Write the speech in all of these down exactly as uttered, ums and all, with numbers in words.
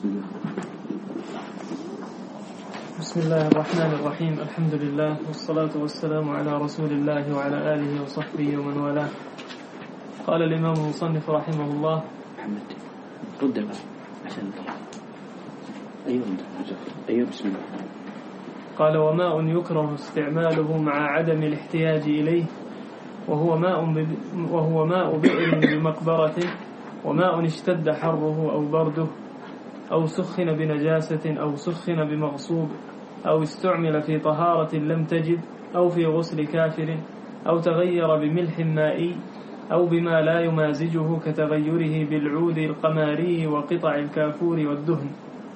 بسم الله. بسم الله الرحمن الرحيم. الحمد لله والصلاة والسلام على رسول الله وعلى آله وصحبه ومن والاه. قال الإمام المصنف رحمه الله. محمد رد بقى عشان أيوة أيوة بسم الله. قال وماء يكره استعماله مع عدم الاحتياج إليه وهو ماء وهو ماء بئر بمقبرة وماء اشتد حره أو برده أو سخن بنجاسة أو سخن بمغصوب أو استعمل في طهارة لم تجد أو في غسل كافر أو تغير بملح مائي أو بما لا يمازجه كتغيره بالعود القماري وقطع الكافور والدهن.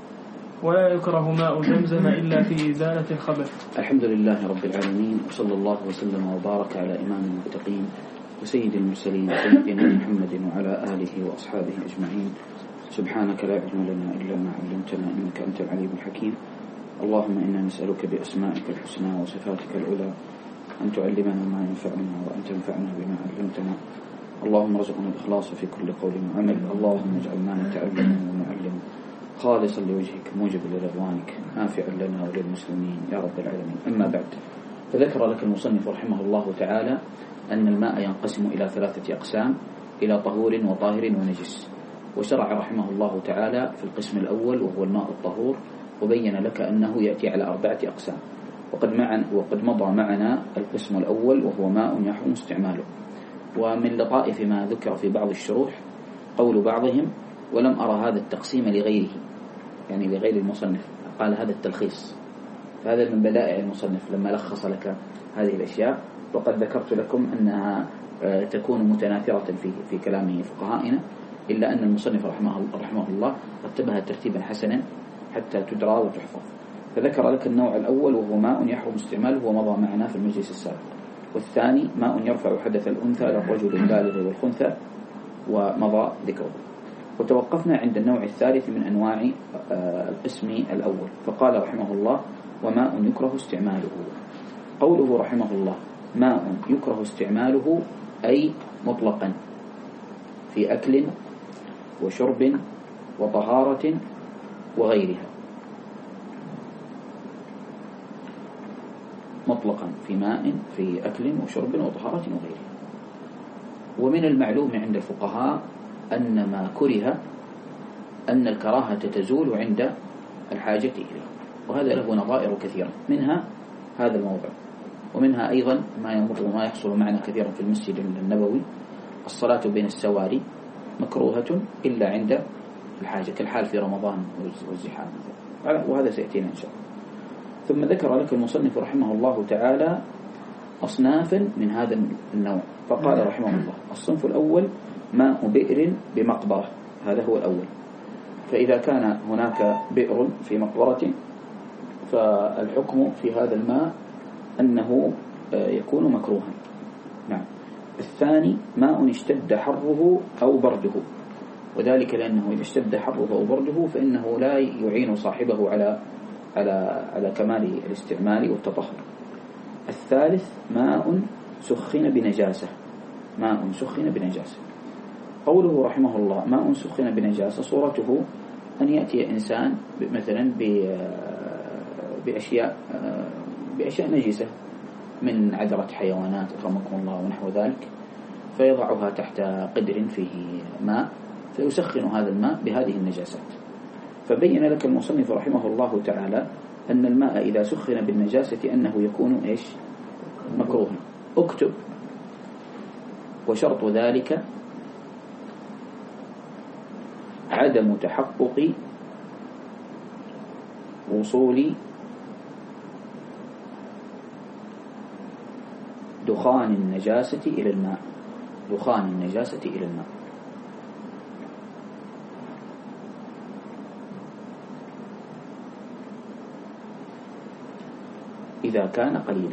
ولا يكره ماء زمزم إلا في إزالة الخبث. الحمد لله رب العالمين وصلى الله وسلم وبارك على إمام المتقين وسيد المرسلين سيدنا محمد وعلى آله وأصحابه أجمعين. سبحانك لا علم لنا إلا ما علمتنا إنك أنت العليم الحكيم. اللهم إنا نسألك بأسمائك الحسنى وصفاتك العلى أن تعلمنا ما ينفعنا وأن تنفعنا بما علمتنا. اللهم ارزقنا الإخلاص في كل قول وعمل. اللهم اجعل ما نتعلم ونعلم خالصا لوجهك موجب لرضوانك نافعا لنا وللمسلمين يا رب العالمين. أما بعد، فذكر لك المصنف رحمه الله تعالى أن الماء ينقسم إلى ثلاثة أقسام: إلى طهور وطاهر ونجس. وشرع رحمه الله تعالى في القسم الأول وهو الماء الطهور، وبين لك أنه يأتي على أربعة أقسام. وقد, معنا وقد مضى معنا القسم الأول وهو ماء يحرم استعماله. ومن لطائف ما ذكر في بعض الشروح قول بعضهم: ولم أرى هذا التقسيم لغيره، يعني لغير المصنف، قال هذا التلخيص. فهذا من بدائع المصنف لما لخص لك هذه الأشياء. وقد ذكرت لكم أنها تكون متناثرة في في كلام فقهائنا، إلا أن المصنف رحمه, رحمه الله رتبها ترتيبا حسنا حتى تدرى وتحفظ. فذكر لك النوع الأول وهو ماء يحرم استعماله ومضى معنا في المجلس السابق. والثاني ماء يرفع حدث الأنثى للرجل البالغ والخنثى ومضى ذكره. وتوقفنا عند النوع الثالث من أنواع القسم الأول، فقال رحمه الله: وماء يكره استعماله. قوله رحمه الله ماء يكره استعماله أي مطلقا في أكل وشرب وطهارة وغيرها، مطلقا في ماء في أكل وشرب وطهارة وغيرها. ومن المعلوم عند الفقهاء أن ما كره أن الكراهة تزول عند الحاجة إليه، وهذا له نظائر كثيرة، منها هذا الموضع، ومنها أيضا ما يمر وما يحصل معنا كثيرا في المسجد النبوي: الصلاة بين السواري مكروهة إلا عند الحاجة، كالحال في رمضان والزحام، وهذا سيأتينا إن شاء الله. ثم ذكر لك المصنف رحمه الله تعالى أصنافا من هذا النوع، فقال رحمه الله: الصنف الأول ماء بئر بمقبرة، هذا هو الأول. فإذا كان هناك بئر في مقبرة فالحكم في هذا الماء أنه يكون مكروها. نعم. الثاني ماء اشتد حره أو برده، وذلك لأنه إذا اشتد حره أو برده فإنه لا يعين صاحبه على على على كمال الاستعمال والتطهر. الثالث ماء سخن بنجاسة، ماء سخن بنجاسة. قوله رحمه الله ماء سخن بنجاسة، صورته أن يأتي إنسان مثلا بأشياء بأشياء نجسة من عذرة حيوانات أكرمكم الله ونحو ذلك، فيضعها تحت قدر فيه ماء فيسخن هذا الماء بهذه النجاسات. فبين لك المصنف رحمه الله تعالى أن الماء إذا سخن بالنجاسة أنه يكون إيش؟ مكروها. اكتب: وشرط ذلك عدم تحقق وصول دخان النجاسة إلى الماء، دخان النجاسة إلى الماء. إذا كان قليلا.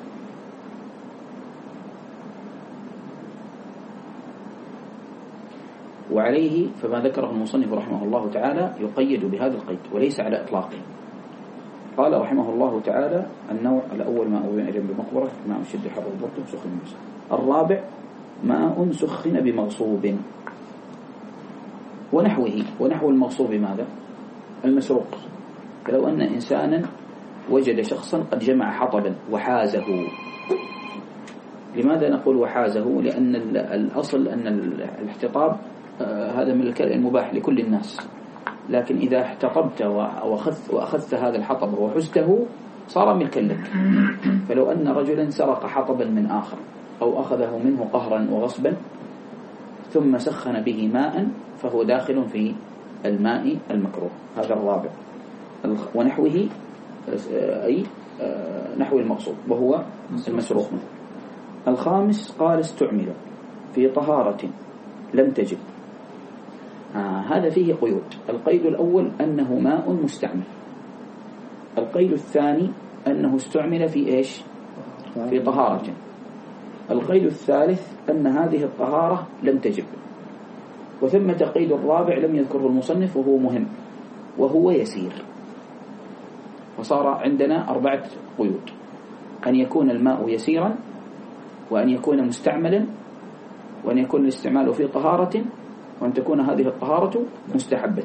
وعليه فما ذكره المصنف رحمه الله تعالى يقيد بهذا القيد وليس على إطلاقه. قال رحمه الله تعالى: النوع الأول ماء بئر بمقبرة، ماء شد حر وبرد سخن بمسخ. الرابع ماء سخن بمغصوب ونحوه. ونحو المغصوب ماذا؟ المسروق. فلو أن إنسانا وجد شخصا قد جمع حطبا وحازه. لماذا نقول وحازه؟ لأن الأصل أن الاحتطاب هذا من الكلام المباح لكل الناس، لكن إذا احتطبت وأخذت, وأخذت هذا الحطب وحزته صار ملكا لك. فلو أن رجلا سرق حطبا من آخر أو أخذه منه قهرا وغصبا ثم سخن به ماء فهو داخل في الماء المكروه. هذا الرابع. ونحوه أي نحو المقصود وهو المسروق. الخامس قال استعمل في طهارة لم تجب. آه هذا فيه قيود. القيد الأول أنه ماء مستعمل. القيد الثاني أنه استعمل في إيش؟ في طهارة. القيد الثالث أن هذه الطهارة لم تجب. وثمة قيد الرابع لم يذكره المصنف وهو مهم وهو يسير. فصار عندنا أربعة قيود: أن يكون الماء يسيرا، وأن يكون مستعملا، وأن يكون الاستعمال في طهارة، وأن تكون هذه الطهارة مستحبة.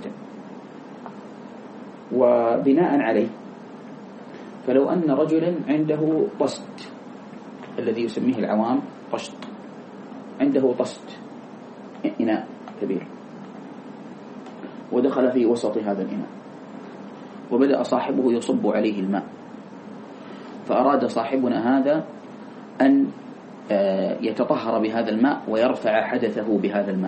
وبناء عليه فلو أن رجلا عنده طست الذي يسميه العوام طشت، عنده طست إناء كبير ودخل في وسط هذا الإناء وبدأ صاحبه يصب عليه الماء، فأراد صاحبنا هذا أن يتطهر بهذا الماء ويرفع حدثه بهذا الماء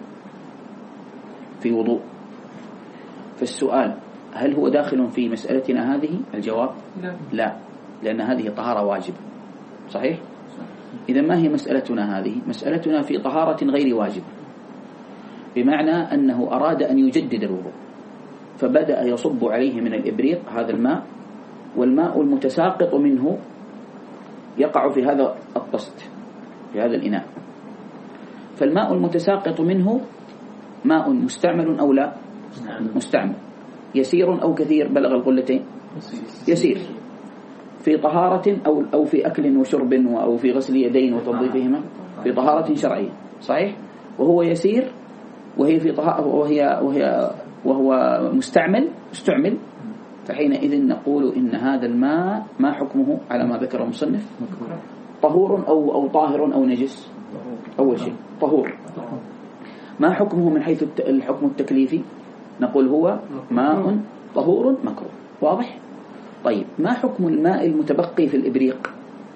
في وضوء. فالسؤال: هل هو داخل في مسألتنا هذه؟ الجواب لا, لا. لأن هذه طهارة واجبة. صحيح؟ إذا ما هي مسألتنا هذه؟ مسألتنا في طهارة غير واجبة، بمعنى أنه أراد أن يجدد الوضوء فبدأ يصب عليه من الإبريق هذا الماء، والماء المتساقط منه يقع في هذا الطست في هذا الإناء. فالماء المتساقط منه ماء مستعمل أو لا؟ مستعمل. يسير أو كثير بلغ القلتين؟ يسير. في طهارة أو أو في أكل وشرب أو في غسل يدين وتنظيفهما في طهارة شرعية. صحيح؟ وهو يسير وهي في طهارة وهي وهي وهو مستعمل استعمل. فحينئذ نقول إن هذا الماء ما حكمه على ما ذكره المصنف؟ طهور أو أو طاهر أو نجس. أول شيء طهور. ما حكمه من حيث الحكم التكليفي؟ نقول هو ماء طهور مكروه. واضح؟ طيب ما حكم الماء المتبقي في الإبريق؟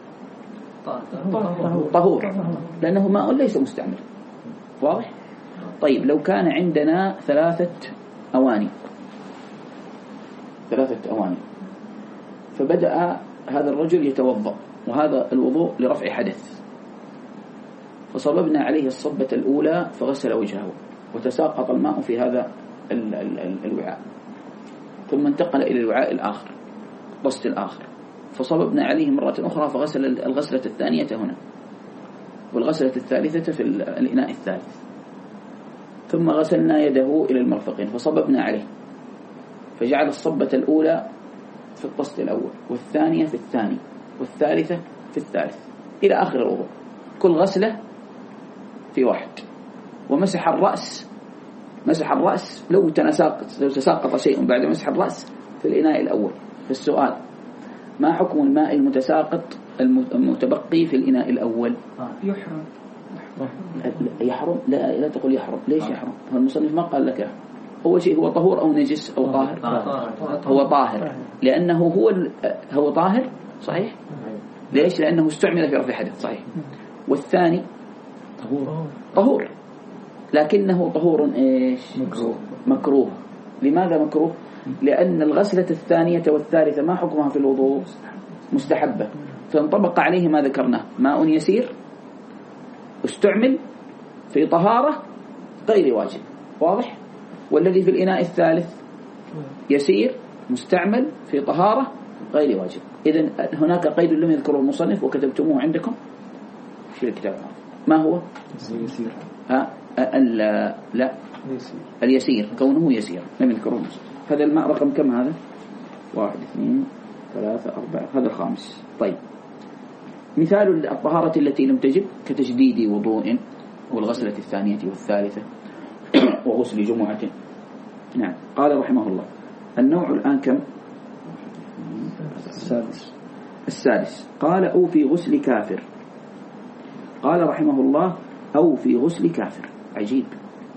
طهور، لأنه ماء ليس مستعمل. واضح؟ طيب لو كان عندنا ثلاثة أواني ثلاثة أواني فبدأ هذا الرجل يتوضأ، وهذا الوضوء لرفع حدث، فصببنا عليه الصبة الأولى فغسل وجهه وتساقط الماء في هذا ال ال ال الوعاء، ثم انتقل إلى الوعاء الآخر الطست الآخر فصببنا عليه مرة أخرى فغسل الغسلة الثانية هنا والغسلة الثالثة في الإناء الثالث، ثم غسلنا يده إلى المرفقين فصببنا عليه فجعل الصبة الأولى في الطست الأول والثانية في الثاني والثالثة في الثالث إلى آخر الوضوء، كل غسلة في واحد. ومسح الرأس مسح الرأس لو تساقط لو تساقط شيء بعد مسح الرأس في الإناء الأول. فالسؤال: ما حكم الماء المتساقط المتبقي في الإناء الأول؟ يحرم. يحرم؟ لا لا تقول يحرم. ليش يحرم؟ المصنف ما قال لك يحرم. أول شيء هو طهور أو نجس أو طاهر؟ هو طاهر، لأنه هو هو طاهر. صحيح؟ ليش؟ لأنه استعمل في رفع حدث. صحيح. والثاني طهور طهور لكنه طهور إيش؟ مكروه. مكروه. لماذا مكروه؟ لأن الغسلة الثانية والثالثة ما حكمها في الوضوء؟ مستحبة، فانطبق عليه ما ذكرناه: ماء يسير استعمل في طهارة غير واجب. واضح؟ والذي في الإناء الثالث يسير مستعمل في طهارة غير واجب. إذن هناك قيد لم يذكره المصنف وكتبتموه عندكم في الكتاب. ما هو؟ يسير. ها لا لا يسير. اليسير كونه يسير لم يذكره المصنف. هذا الماء رقم كم هذا؟ واحد اثنين ثلاثة أربعة، هذا الخامس. طيب مثال الطهارة التي لم تجب كتجديد وضوء والغسلة الثانية والثالثة وغسل جمعة. نعم. قال رحمه الله: النوع الآن كم؟ السادس. السادس. قال أو في غسل كافر. قال رحمه الله أو في غسل كافر. عجيب،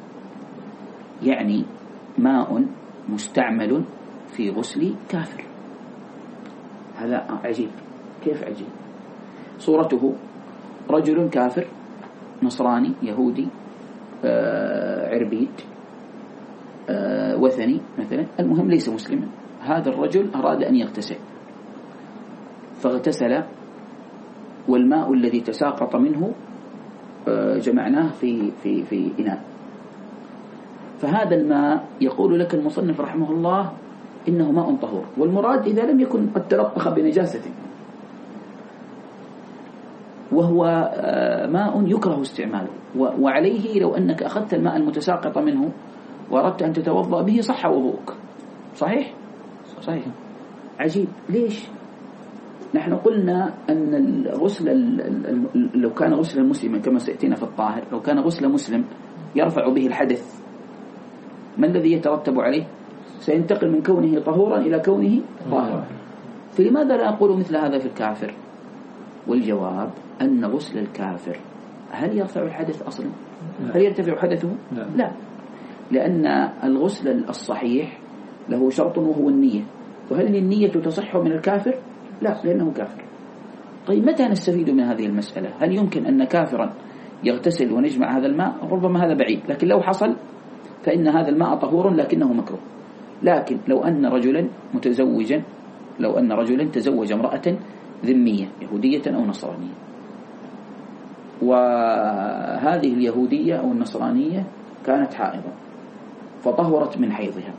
يعني ماء مستعمل في غسل كافر. هذا عجيب. كيف عجيب؟ صورته رجل كافر نصراني يهودي آه عربيد آه وثني مثلا، المهم ليس مسلما. هذا الرجل أراد أن يغتسل فاغتسل، والماء الذي تساقط منه آه جمعناه في في في إناء. فهذا الماء يقول لك المصنف رحمه الله إنه ماء طهور، والمراد إذا لم يكن قد تلطخ بنجاسة، وهو ماء يكره استعماله. وعليه لو أنك أخذت الماء المتساقط منه وأردت أن تتوضأ به صح وضوءك. صحيح؟ صحيح. عجيب. ليش؟ نحن قلنا أن الغسل لو كان غسل مسلما كما سيأتينا في الطاهر، لو كان غسل مسلم يرفع به الحدث، ما الذي يترتب عليه؟ سينتقل من كونه طهورا إلى كونه طاهرا. فلماذا لا أقول مثل هذا في الكافر؟ والجواب أن غسل الكافر هل يرفع الحدث أصلا؟ هل يرتفع حدثه؟ لا. لا، لأن الغسل الصحيح له شرط وهو النية. وهل النية تصح من الكافر؟ لا، لأنه كافر. طيب متى نستفيد من هذه المسألة؟ هل يمكن أن كافرا يغتسل ونجمع هذا الماء؟ ربما هذا بعيد، لكن لو حصل فإن هذا الماء طهور لكنه مكروه. لكن لو أن رجلا متزوجا لو أن رجلا تزوج امرأة ذمية يهودية أو نصرانية، وهذه اليهودية أو النصرانية كانت حائضة فطهرت من حيضها،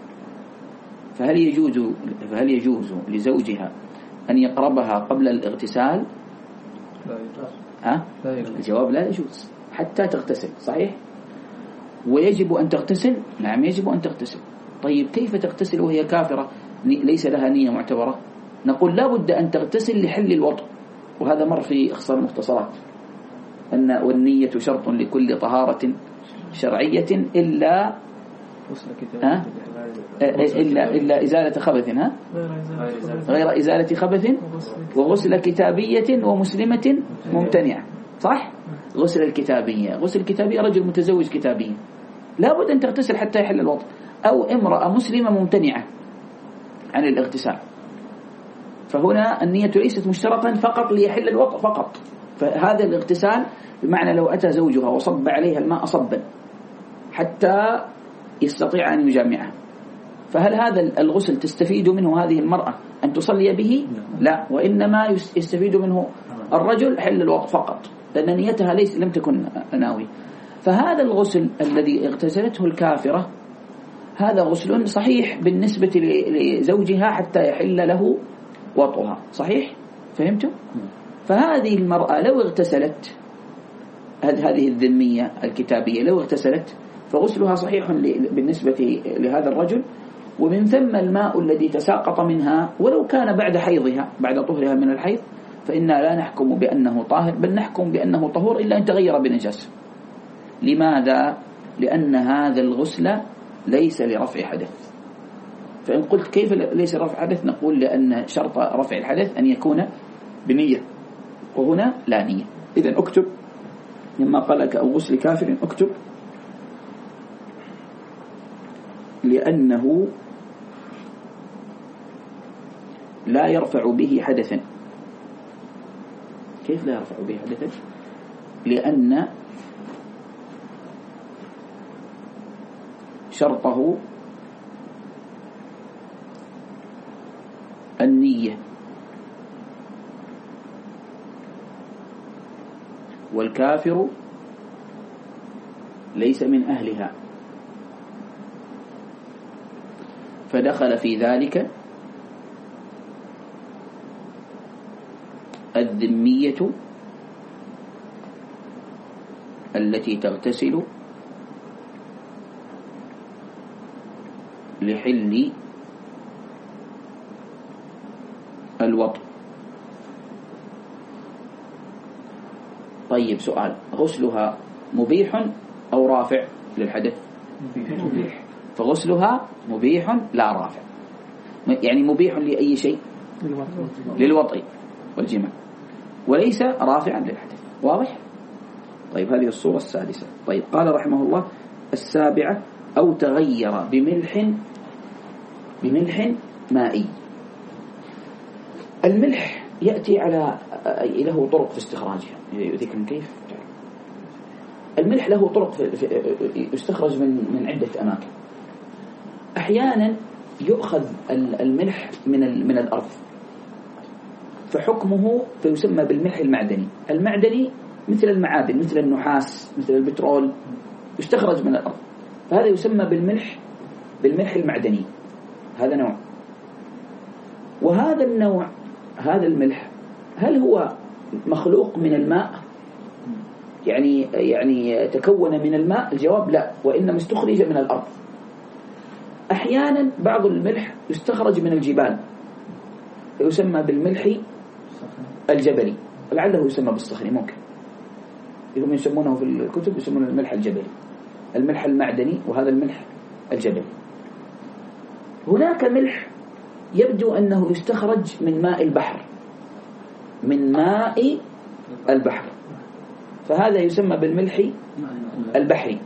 فهل يجوز فهل يجوز لزوجها أن يقربها قبل الاغتسال؟ لا يجوز. ها؟ لا يجوز. الجواب لا يجوز حتى تغتسل. صحيح؟ ويجب أن تغتسل؟ نعم يجب أن تغتسل. طيب كيف تغتسل وهي كافرة ليس لها نية معتبرة؟ نقول لا بد أن تغتسل لحل الوطء، وهذا مر في إخصار المختصرات أن والنية شرط لكل طهارة شرعية إلا ها؟ إلا إلا إزالة خبث، ها؟ غير إزالة خبث وغسل كتابية ومسلمة ممتنعة. صح؟ غسل الكتابية غسل الكتابية رجل متزوج كتابي لا بد أن تغتسل حتى يحل الوطء، أو امرأة مسلمة ممتنعة عن الاغتسال. فهنا النية ليست مشترطا فقط ليحل الوطء فقط. فهذا الاغتسال بمعنى لو أتى زوجها وصب عليها الماء صبا حتى يستطيع أن يجامعها، فهل هذا الغسل تستفيد منه هذه المرأة أن تصلي به؟ لا، وإنما يستفيد منه الرجل حل الوطء فقط، لأن نيتها ليس لم تكن ناوية. فهذا الغسل الذي اغتسلته الكافرة هذا غسل صحيح بالنسبة لزوجها حتى يحل له وطئها. صحيح؟ فهمتوا؟ فهذه المرأة لو اغتسلت، هذه الذمية الكتابية لو اغتسلت فغسلها صحيح بالنسبة لهذا الرجل، ومن ثم الماء الذي تساقط منها ولو كان بعد حيضها بعد طهرها من الحيض فإنا لا نحكم بأنه طاهر، بل نحكم بأنه طهور إلا أن تغير بنجاسة. لماذا؟ لأن هذا الغسل ليس لرفع حدث. فإن قلت كيف ليس رفع حدث؟ نقول لأن شرط رفع الحدث أن يكون بنية، وهنا لا نية. إذن اكتب لما قال لك أو غسل كافر، اكتب لأنه لا يرفع به حدثا. كيف لا يرفع به حدثا؟ لأن شرطه النية، والكافر ليس من أهلها، فدخل في ذلك الذمية التي تغتسل لحل الوطء. طيب سؤال، غسلها مبيح أو رافع للحدث؟ مبيح. فغسلها مبيح لا رافع. يعني مبيح لأي شيء للوطء والجماع وليس رافعا للحدث. واضح؟ طيب هذه الصورة السادسة. طيب قال رحمه الله السابعة أو تغير بملح بملح مائي. الملح يأتي على له طرق في استخراجه. يذكرون كيف؟ الملح له طرق في يستخرج من من عدة أماكن. أحيانا يؤخذ الملح من من الأرض فحكمه فيسمى بالملح المعدني. المعدني مثل المعادن مثل النحاس مثل البترول يستخرج من الأرض، فهذا يسمى بالملح بالملح المعدني. هذا نوع. وهذا النوع هذا الملح هل هو مخلوق من الماء؟ يعني يعني تكون من الماء؟ الجواب لا، وإنما استخرج من الأرض. أحيانا بعض الملح يستخرج من الجبال فيسمى بالملح الجبلي، ولعله يسمى بالصخري ممكن. هم يسمونه في الكتب يسمونه الملح الجبلي، الملح المعدني، وهذا الملح الجبلي. هناك ملح يبدو أنه يستخرج من ماء البحر من ماء البحر فهذا يسمى بالملح البحري.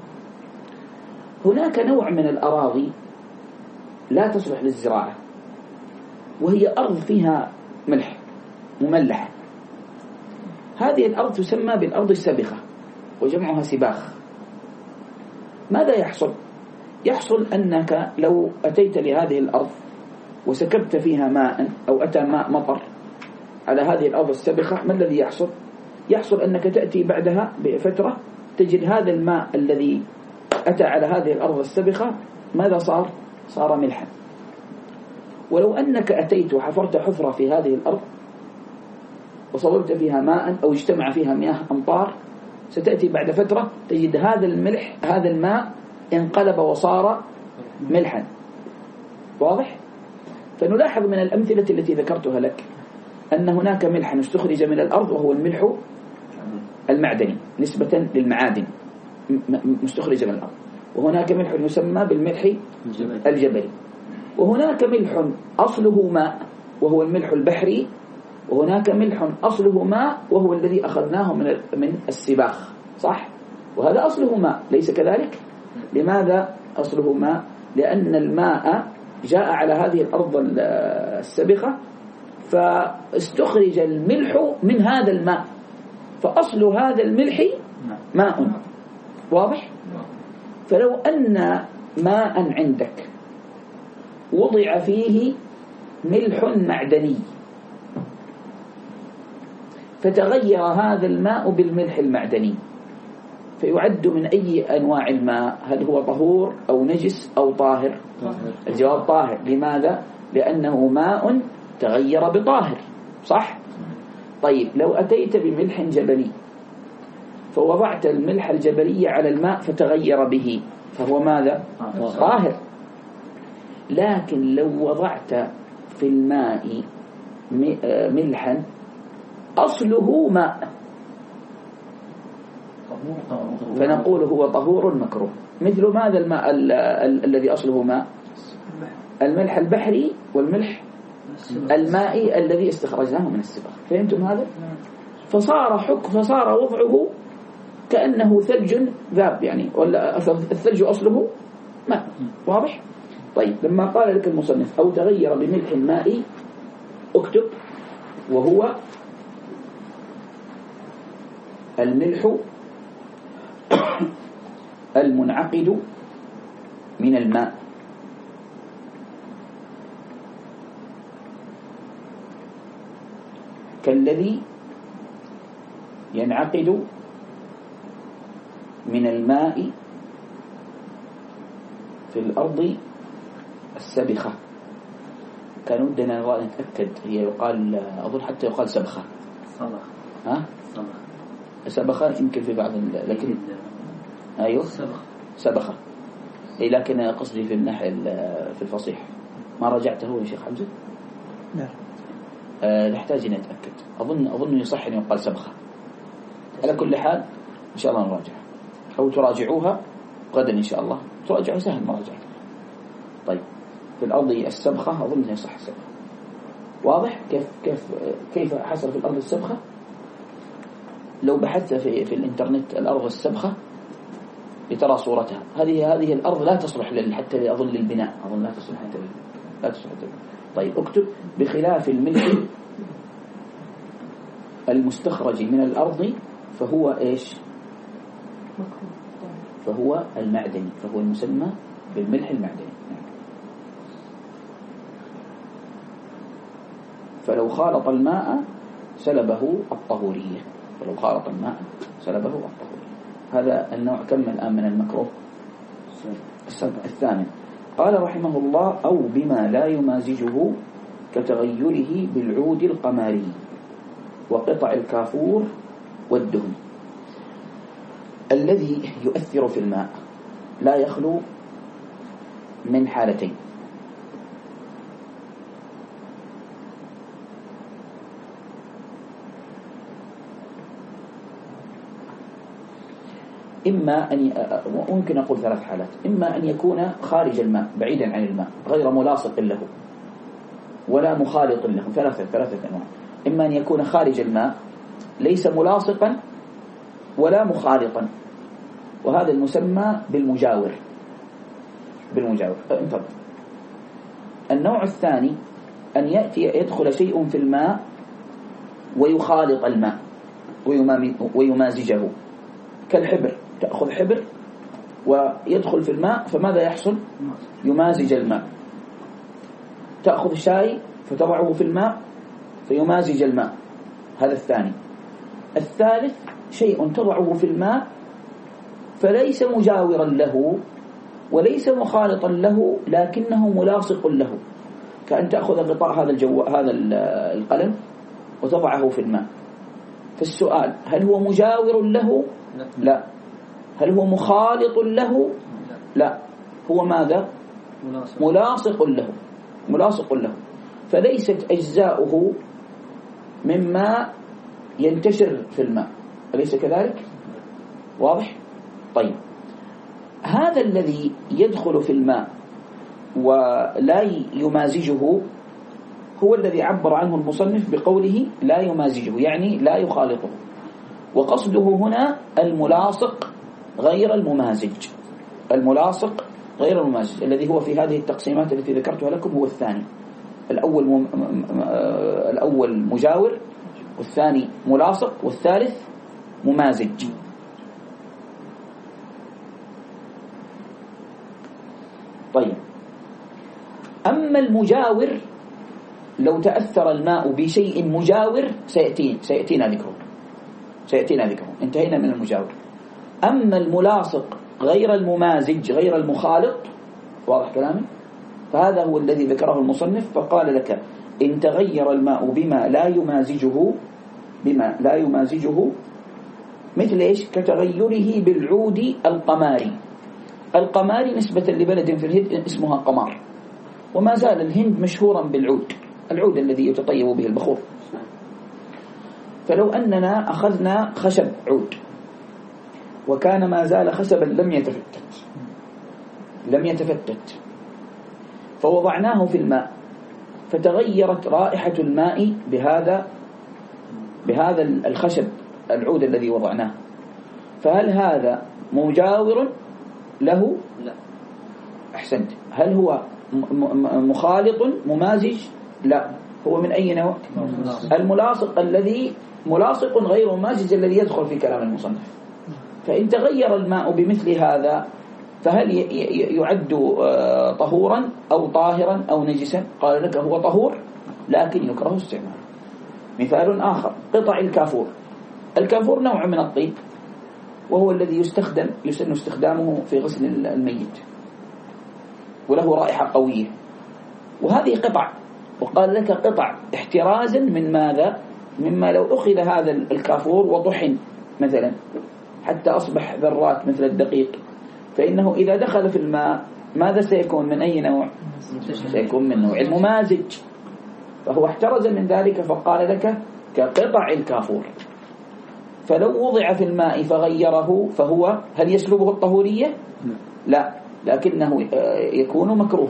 هناك نوع من الأراضي لا تصلح للزراعة وهي أرض فيها ملح مملح، هذه الأرض تسمى بالأرض السابخة وجمعها سباخ. ماذا يحصل؟ يحصل أنك لو أتيت لهذه الأرض وسكبت فيها ماء أو أتى ماء مطر على هذه الأرض السابخة، ما الذي يحصل؟ يحصل أنك تأتي بعدها بفترة تجد هذا الماء الذي أتى على هذه الأرض السابخة ماذا صار؟ صار ملحا. ولو أنك أتيت وحفرت حفرة في هذه الأرض وصببت فيها ماء أو اجتمع فيها مياه أمطار، ستأتي بعد فترة تجد هذا الملح هذا الماء انقلب وصار ملحا. واضح؟ فنلاحظ من الأمثلة التي ذكرتها لك أن هناك ملحا استخرج من الأرض وهو الملح المعدني نسبة للمعادن مستخرج من الأرض، وهناك ملح يسمى بالملح الجبلي، وهناك ملح أصله ماء وهو الملح البحري، وهناك ملح أصله ماء وهو الذي أخذناه من من السباخ. صح؟ وهذا أصله ماء ليس كذلك؟ لماذا أصله ماء؟ لأن الماء جاء على هذه الأرض السابخة فاستخرج الملح من هذا الماء، فأصل هذا الملح ماء. واضح؟ فلو أن ماء عندك وضع فيه ملح معدني فتغير هذا الماء بالملح المعدني فيعد من أي أنواع الماء؟ هل هو طهور أو نجس أو طاهر؟ الجواب طاهر. لماذا؟ لأنه ماء تغير بطاهر. صح؟ طيب لو أتيت بملح جبلي فوضعت الملح الجبلي على الماء فتغير به فهو ماذا؟ طاهر. لكن لو وضعت في الماء ملحا أصله ماء فنقول هو طهور مكروه. مثل ماذا الماء ال ال الذي أصله ماء؟ الملح البحري والملح المائي الذي استخرجناه من السباخ. فهمتم هذا؟ فصار حك فصار وضعه كأنه ثلج ذاب يعني، ولا الثلج أصله ماء. واضح؟ طيب لما قال لك المصنف أو تغير بملح مائي اكتب وهو الملح المنعقد من الماء كالذي ينعقد من الماء في الأرض السبخة. كان ودنا نتأكد هي يقال أظن حتى يقال سبخة صبخ ها صبخ سبخة يمكن في بعض لكن أيوه سبخ سبخة إيه، لكن قصدي في النحو في الفصيح. ما رجعته يا شيخ حمزة؟ لا أه نحتاج أن نتأكد. أظن أظن يصح أن يقال سبخة. على كل حال إن شاء الله نراجع أو تراجعوها غدا إن شاء الله. تراجعوا سهل مراجعة. طيب في الأرض السبخة أظن أنها صح السبخة. واضح كيف كيف كيف حصل في الأرض السبخة؟ لو بحثت في في الإنترنت الأرض السبخة لترى صورتها. هذه هذه الأرض لا تصلح حتى أظن للبناء، أظن لا تصلح حتى لا تصلح حتى. طيب اكتب بخلاف الملح المستخرج من الأرض فهو إيش؟ فهو المعدني، فهو المسمى بالملح المعدني. فلو خالط الماء سلبه الطهورية، فلو خالط الماء سلبه الطهورية. هذا النوع كم الآن من المكروه؟ الثامن. قال رحمه الله: أو بما لا يمازجه كتغيره بالعود القماري وقطع الكافور والدهن. الذي يؤثر في الماء لا يخلو من حالتين: إما أن ممكن أقول ثلاث حالات. إما أن يكون خارج الماء بعيدا عن الماء غير ملاصق له ولا مخالط له، ثلاثة ثلاثة أنواع. إما أن يكون خارج الماء ليس ملاصقا ولا مخالطا، وهذا المسمى بالمجاور. بالمجاور انتظر. النوع الثاني أن يأتي يدخل شيء في الماء ويخالط الماء ويمازجه، كالحبر. تأخذ حبر ويدخل في الماء فماذا يحصل؟ يمازج الماء. تأخذ شاي فتضعه في الماء فيمازج الماء، هذا الثاني. الثالث شيء تضعه في الماء فليس مجاورا له وليس مخالطا له لكنه ملاصق له، كأن تأخذ غطاء هذا الجو هذا القلم وتضعه في الماء. فالسؤال: هل هو مجاور له؟ لا. هل هو مخالط له؟ لا. هو ماذا؟ ملاصق له. ملاصق له، فليست أجزاؤه مما ينتشر في الماء، أليس كذلك؟ واضح؟ طيب، هذا الذي يدخل في الماء ولا يمازجه هو الذي عبر عنه المصنف بقوله لا يمازجه، يعني لا يخالطه. وقصده هنا الملاصق غير الممازج. الملاصق غير الممازج الذي هو في هذه التقسيمات التي ذكرتها لكم هو الثاني. الأول مم... الأول مجاور، والثاني ملاصق، والثالث ممازج. طيب، أما المجاور لو تأثر الماء بشيء مجاور سيأتين سيأتينا ذكره سيأتينا ذكره انتهينا من المجاور. أما الملاصق غير الممازج غير المخالط، واضح كلامي؟ فهذا هو الذي ذكره المصنف، فقال لك: إن تغير الماء بما لا يمازجه بما لا يمازجه مثل إيش؟ كتغيره بالعود القماري. القماري نسبة لبلد في الهند اسمها قمار، وما زال الهند مشهورا بالعود، العود الذي يتطيب به البخور. فلو أننا أخذنا خشب عود وكان ما زال خشبا لم يتفتت لم يتفتت فوضعناه في الماء فتغيرت رائحة الماء بهذا بهذا الخشب العود الذي وضعناه، فهل هذا مجاور له؟ لا. أحسنت. هل هو مخالط ممازج؟ لا. هو من أي نوع؟ الملاصق الذي ملاصق غير ممازج الذي يدخل في كلام المصنف. فإن تغير الماء بمثل هذا فهل يعد طهورا أو طاهرا أو نجسا؟ قال لك هو طهور لكن يكره استعماله. مثال آخر: قطع الكافور. الكافور نوع من الطيب، وهو الذي يستخدم يسن استخدامه في غسل الميت، وله رائحة قوية، وهذه قطع. وقال لك قطع احترازا من ماذا؟ مما لو أخذ هذا الكافور وطحن مثلا حتى أصبح ذرات مثل الدقيق، فإنه إذا دخل في الماء ماذا سيكون؟ من أي نوع؟ سيكون من نوع الممازج، فهو احترز من ذلك، فقال لك كقطع الكافور. فلو وضع في الماء فغيره فهو هل يسلبه الطهورية؟ لا، لكنه يكون مكروها.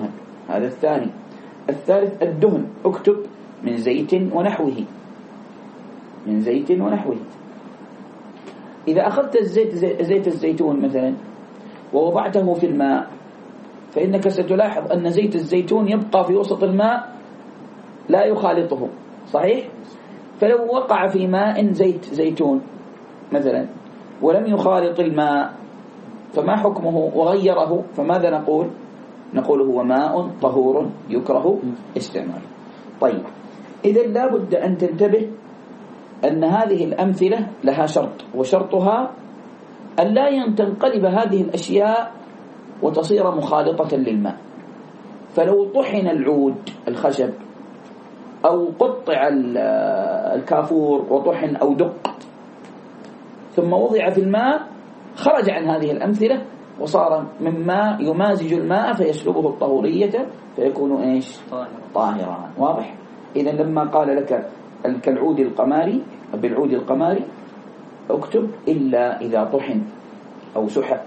هذا الثاني. الثالث الدهن، اكتب من زيت ونحوه، من زيت ونحوه. إذا أخذت الزيت زيت الزيتون مثلا ووضعته في الماء فإنك ستلاحظ أن زيت الزيتون يبقى في وسط الماء لا يخالطه، صحيح؟ فلو وقع في ماء زيت زيتون مثلا ولم يخالط الماء فما حكمه وغيره؟ فماذا نقول؟ نقول هو ماء طهور يكره استعماله. طيب، إذا لا بد أن تنتبه أن هذه الأمثلة لها شرط، وشرطها أن لا تنقلب هذه الأشياء وتصير مخالطة للماء. فلو طحن العود الخشب أو قطع الكافور وطحن أو دق ثم وضع في الماء خرج عن هذه الأمثلة وصار مما يمازج الماء فيسلبه الطهورية فيكون إيش؟ طاهرا. واضح؟ إذا لما قال لك كالعود القماري بالعود القماري اكتب إلا إذا طحن أو سحق.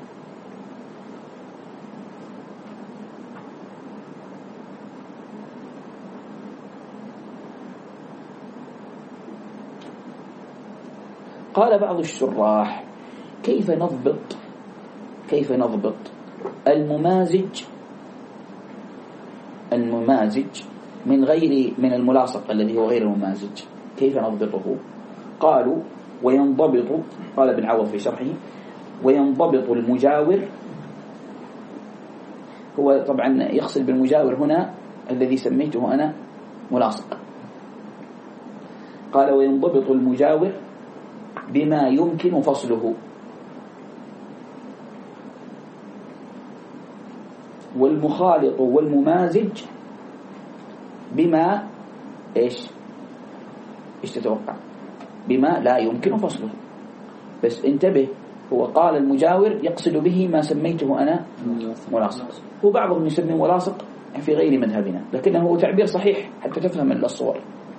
قال بعض الشراح كيف نضبط كيف نضبط الممازج الممازج من غير من الملاصق الذي هو غير الممازج، كيف نضبطه؟ قالوا وينضبط، قال ابن عوض في شرحه، وينضبط المجاور. هو طبعا يقصد بالمجاور هنا الذي سميته أنا ملاصق. قال وينضبط المجاور بما يمكن فصله، والمخالط والممازج بما إيش إيش تتوقع؟ بما لا يمكن فصله. بس انتبه، هو قال المجاور يقصد به ما سميته أنا ملاصق، وبعضهم يسميه ملاصق في غير مذهبنا، لكنه هو تعبير صحيح حتى تفهم الصور.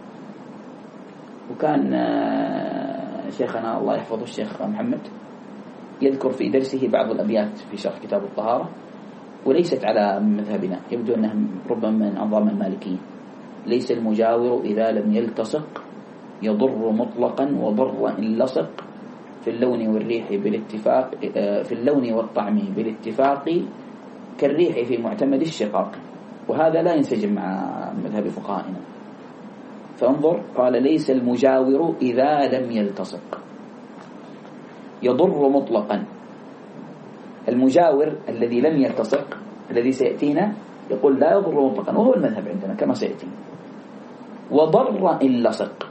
وكان شيخنا الله يحفظه الشيخ محمد يذكر في درسه بعض الأبيات في شرح كتاب الطهارة وليست على مذهبنا، يبدو أنها ربما من أنظام المالكيين. ليس المجاور إذا لم يلتصق يضر مطلقا وضر إن لصق، في اللون والريح بالاتفاق، في اللون والطعم بالاتفاق كالريح في معتمد الشقاق. وهذا لا ينسجم مع مذهب فقهائنا. فانظر، قال ليس المجاور إذا لم يلتصق يضر مطلقا. المجاور الذي لم يلتصق الذي سيأتينا يقول لا يضر مطلقا، وهو المذهب عندنا كما سيأتي. وضر إن لصق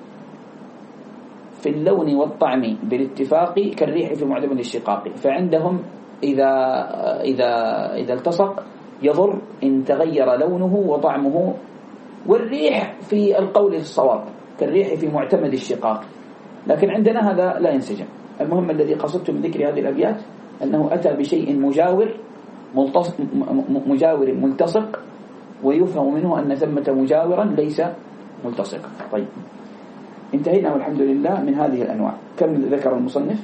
في اللون والطعم بالاتفاق كالريح في معتمد الشقاق. فعندهم إذا إذا إذا التصق يضر إن تغير لونه وطعمه، والريح في القول الصواب كالريح في معتمد الشقاق. لكن عندنا هذا لا ينسجم. المهم الذي قصدت من ذكر هذه الأبيات أنه أتى بشيء مجاور مجاور ملتصق، ويفهم منه أن ثمة مجاورا ليس ملتصقا. طيب، انتهينا والحمد لله من هذه الأنواع. كم ذكر المصنف؟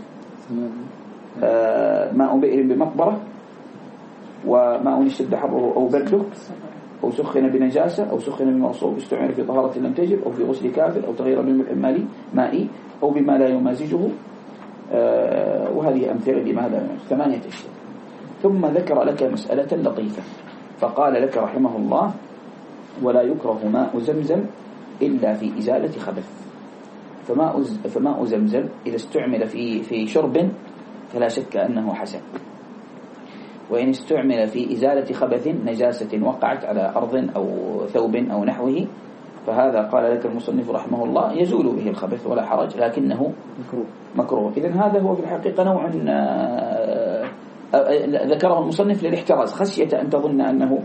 آه ماء بئر بمقبرة، وماء اشتد حره أو برده، أو سخن بنجاسة، أو سخن بمغصوب، استعمل في طهارة لم تجب، أو في غسل كافر، أو تغير بالمالي مائي، أو بما لا يمازجه. آه وهذه أمثلة بما لا ثمانية أشياء. ثم ذكر لك مسألة لطيفة فقال لك رحمه الله ولا يكره ماء زمزم إلا في إزالة خبث. فماء فماء زمزم إذا استعمل في في شرب فلا شك أنه حسن، وإن استعمل في إزالة خبث نجاسة وقعت على أرض أو ثوب أو نحوه فهذا قال لك المصنف رحمه الله يزول به الخبث ولا حرج، لكنه مكروه. إذن هذا هو في الحقيقة نوع ذكره المصنف للاحتراز خشية أن تظن أنه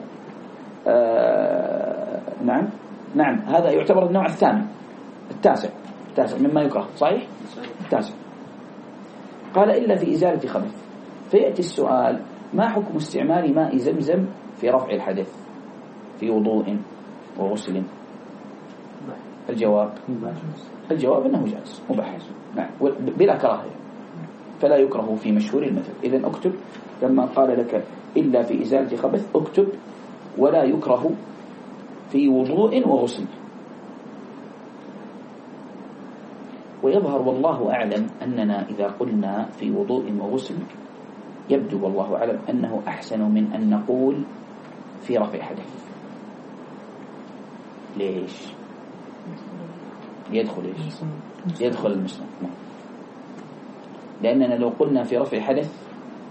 نعم نعم هذا يعتبر النوع الثامن التاسع التاسع مما يكره، صحيح؟ التاسع. قال إلا في إزالة خبث. فيأتي السؤال ما حكم استعمال ماء زمزم في رفع الحدث في وضوء وغسل؟ الجواب الجواب أنه جائز مباح، نعم، بلا كراهية، فلا يكره في مشهور المذهب. إذن اكتب لما قال لك إلا في إزالة خبث اكتب ولا يكره في وضوء وغسل. ويظهر والله أعلم أننا إذا قلنا في وضوء وغسل يبدو والله أعلم أنه أحسن من أن نقول في رفع حدث. ليش؟ يدخل إيش؟ يدخل المسنون، لأننا لو قلنا في رفع حدث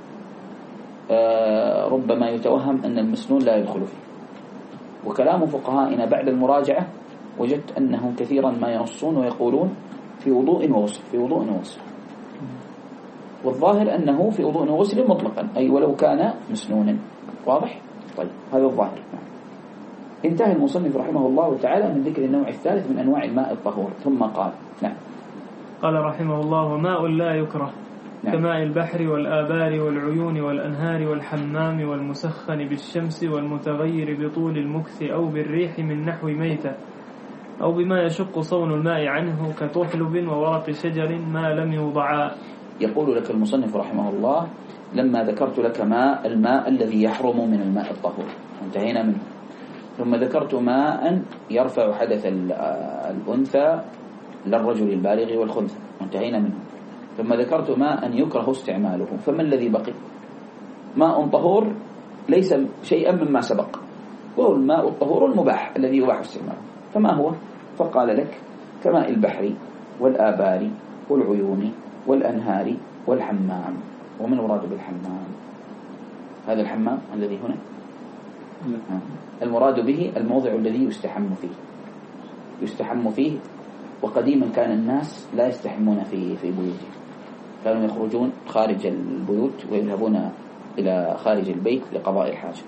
آه ربما يتوهم أن المسنون لا يدخل فيه. وكلام فقهائنا بعد المراجعة وجدت أنهم كثيرا ما ينصون ويقولون في وضوء وغسل، في وضوء وغسل، والظاهر أنه في وضوء وغسل مطلقا، أي ولو كان مسنونا. واضح؟ طيب هذا الظاهر. انتهى المصنف رحمه الله تعالى من ذكر النوع الثالث من أنواع الماء الطهور، ثم قال نعم قال رحمه الله: وماء لا يكره نعم. كماء البحر والآبار والعيون والأنهار والحمام والمسخن بالشمس والمتغير بطول المكث أو بالريح من نحو ميتة أو بما يشق صون الماء عنه كطحلب وورق شجر ما لم يوضعا. يقول لك المصنف رحمه الله: لما ذكرت لك ماء الماء الذي يحرم من الماء الطهور انتهينا منه، ثم ذكرت ماء يرفع حدث الأنثى للرجل البالغ والخنثى انتهينا منه، ثم ذكرت ماء يكره استعماله. فما الذي بقي؟ ماء طهور ليس شيئا مما سبق، وهو الماء الطهور المباح الذي يباح استعماله. فما هو؟ فقال لك: كماء البحر والآبار والعيون والأنهار والحمام. ومن المراد بالحمام؟ هذا الحمام الذي هنا المراد به الموضع الذي يستحم فيه، يستحم فيه. وقديما كان الناس لا يستحمون في في بيوتهم، كانوا يخرجون خارج البيوت ويذهبون إلى خارج البيت لقضاء الحاجة.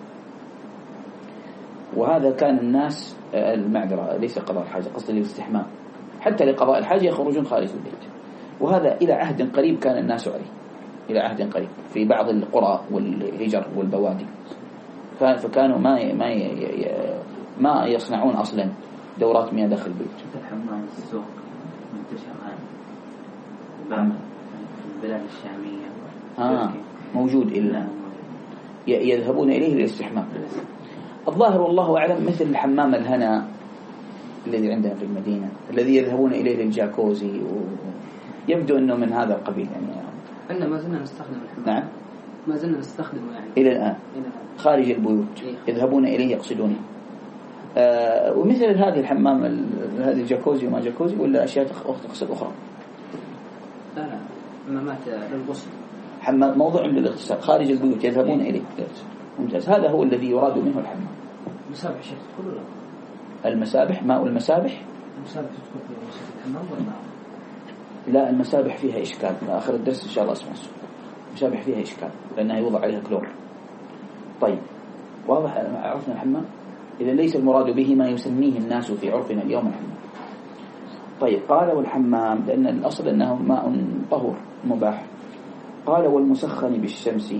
وهذا كان الناس المعذرة ليس قضاء الحاجة، قصد الاستحمام، حتى لقضاء الحاجة يخرجون خارج البيت. وهذا إلى عهد قريب كان الناس عليه، إلى عهد قريب في بعض القرى والهجر والبوادي. فكانوا ما ما ما يصنعون أصلا دورات مياه داخل البيت. الحمام السوق منتشر هذا في البلاد الشامية آه موجود إلا يذهبون إليه للاستحمام. الظاهر والله أعلم مثل الحمام الهنا الذي عندنا في المدينة الذي يذهبون إليه للجاكوزي، ويبدو أنه من هذا القبيل يعني. أنا ما زلنا نستخدم الحمام. نعم ما زلنا نستخدمه يعني إلى الآن خارج البيوت يذهبون إليه يقصدونه. آه ومثل هذه الحمام هذه الجاكوزي وما جاكوزي ولا أشياء تقصد أخرى؟ لا لا حمامات للغسل، حمام موضع للاغتسال خارج البيوت يذهبون إليه. ممتاز، هذا هو الذي يراد منه الحمام. مسابح شيء تدخل ولا؟ المسابح، ماء المسابح المسابح تدخل في الحمام ولا ما؟ لا، المسابح فيها إشكال، آخر الدرس إن شاء الله اسمع. المسابح فيها إشكال لأنها يوضع عليها كلور. طيب واضح، عرفنا الحمام. إذا ليس المراد به ما يسميه الناس في عرفنا اليوم الحمام. طيب قال: والحمام، لأن الأصل أنه ماء طهور مباح. قال: والمسخن بالشمس،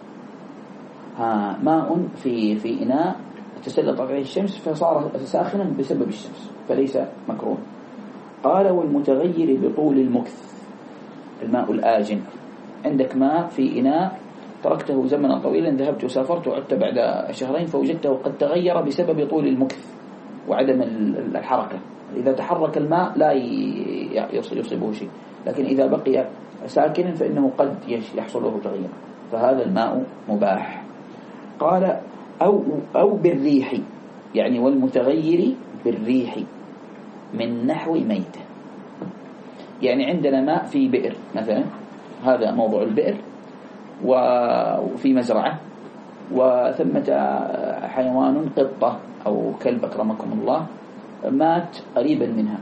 ها ماء في في إناء تسلط عليه الشمس فصار ساخنا بسبب الشمس فليس مكروه. قال: والمتغير بطول المكث، الماء الآجن. عندك ماء في إناء تركته زمنا طويلا، ذهبت وسافرت وعدت بعد شهرين فوجدته قد تغير بسبب طول المكث وعدم الحركة. إذا تحرك الماء لا يصيبه شيء، لكن إذا بقي ساكنا فإنه قد يحصل له تغيير، فهذا الماء مباح. قال: أو, أو بالريح، يعني والمتغير بالريح من نحو ميتة. يعني عندنا ماء في بئر مثلا، هذا موضوع البئر، وفي مزرعة وثمة حيوان قطة أو كلب أكرمكم الله مات قريبا منها،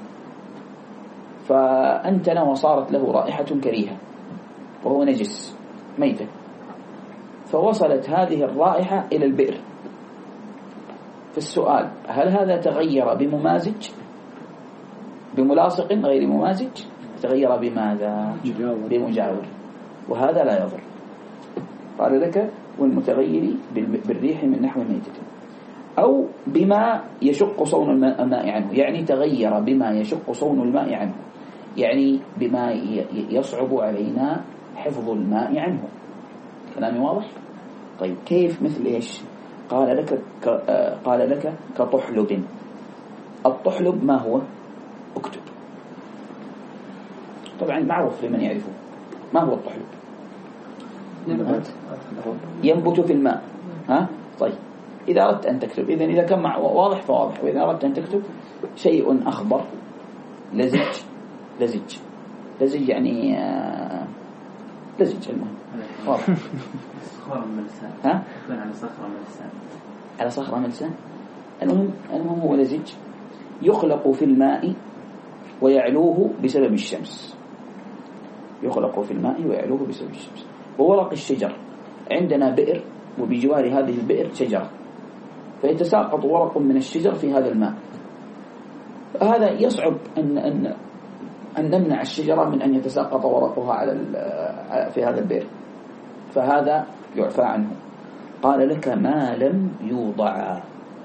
فأنتن وصارت له رائحة كريهة وهو نجس ميتة، فوصلت هذه الرائحة إلى البئر. فالسؤال: هل هذا تغير بممازج بملاصق غير ممازج؟ تغير بماذا؟ بمجاور، وهذا لا يضر. قال لك: والمتغير بالريح من نحو ميتة أو بما يشق صون الماء عنه، يعني تغير بما يشق صون الماء عنه، يعني بما يصعب علينا حفظ الماء عنه. كلامي واضح؟ طيب كيف؟ مثل إيش؟ قال لك قال لك كطحلب. الطحلب ما هو؟ اكتب. طبعا معروف لمن يعرفه. ما هو الطحلب؟ ينبت في الماء. ها طيب إذا أردت أن تكتب، إذن إذا كان واضح فواضح، وإذا أردت أن تكتب شيء أخضر لزج لزج لزج يعني لزج المهم واضح. صخرة ملساء. ها؟ يكون على صخرة ملساء. على صخرة ملساء. المهم المهم هو لزج يخلق في الماء ويعلوه بسبب الشمس. يخلق في الماء ويعلوه بسبب الشمس. وورق الشجر، عندنا بئر وبجوار هذه البئر شجرة، فيتساقط ورق من الشجر في هذا الماء. هذا يصعب أن أن أن نمنع الشجرة من أن يتساقط ورقها على في هذا البئر، فهذا يعفى عنه. قال لك ما لم يوضع،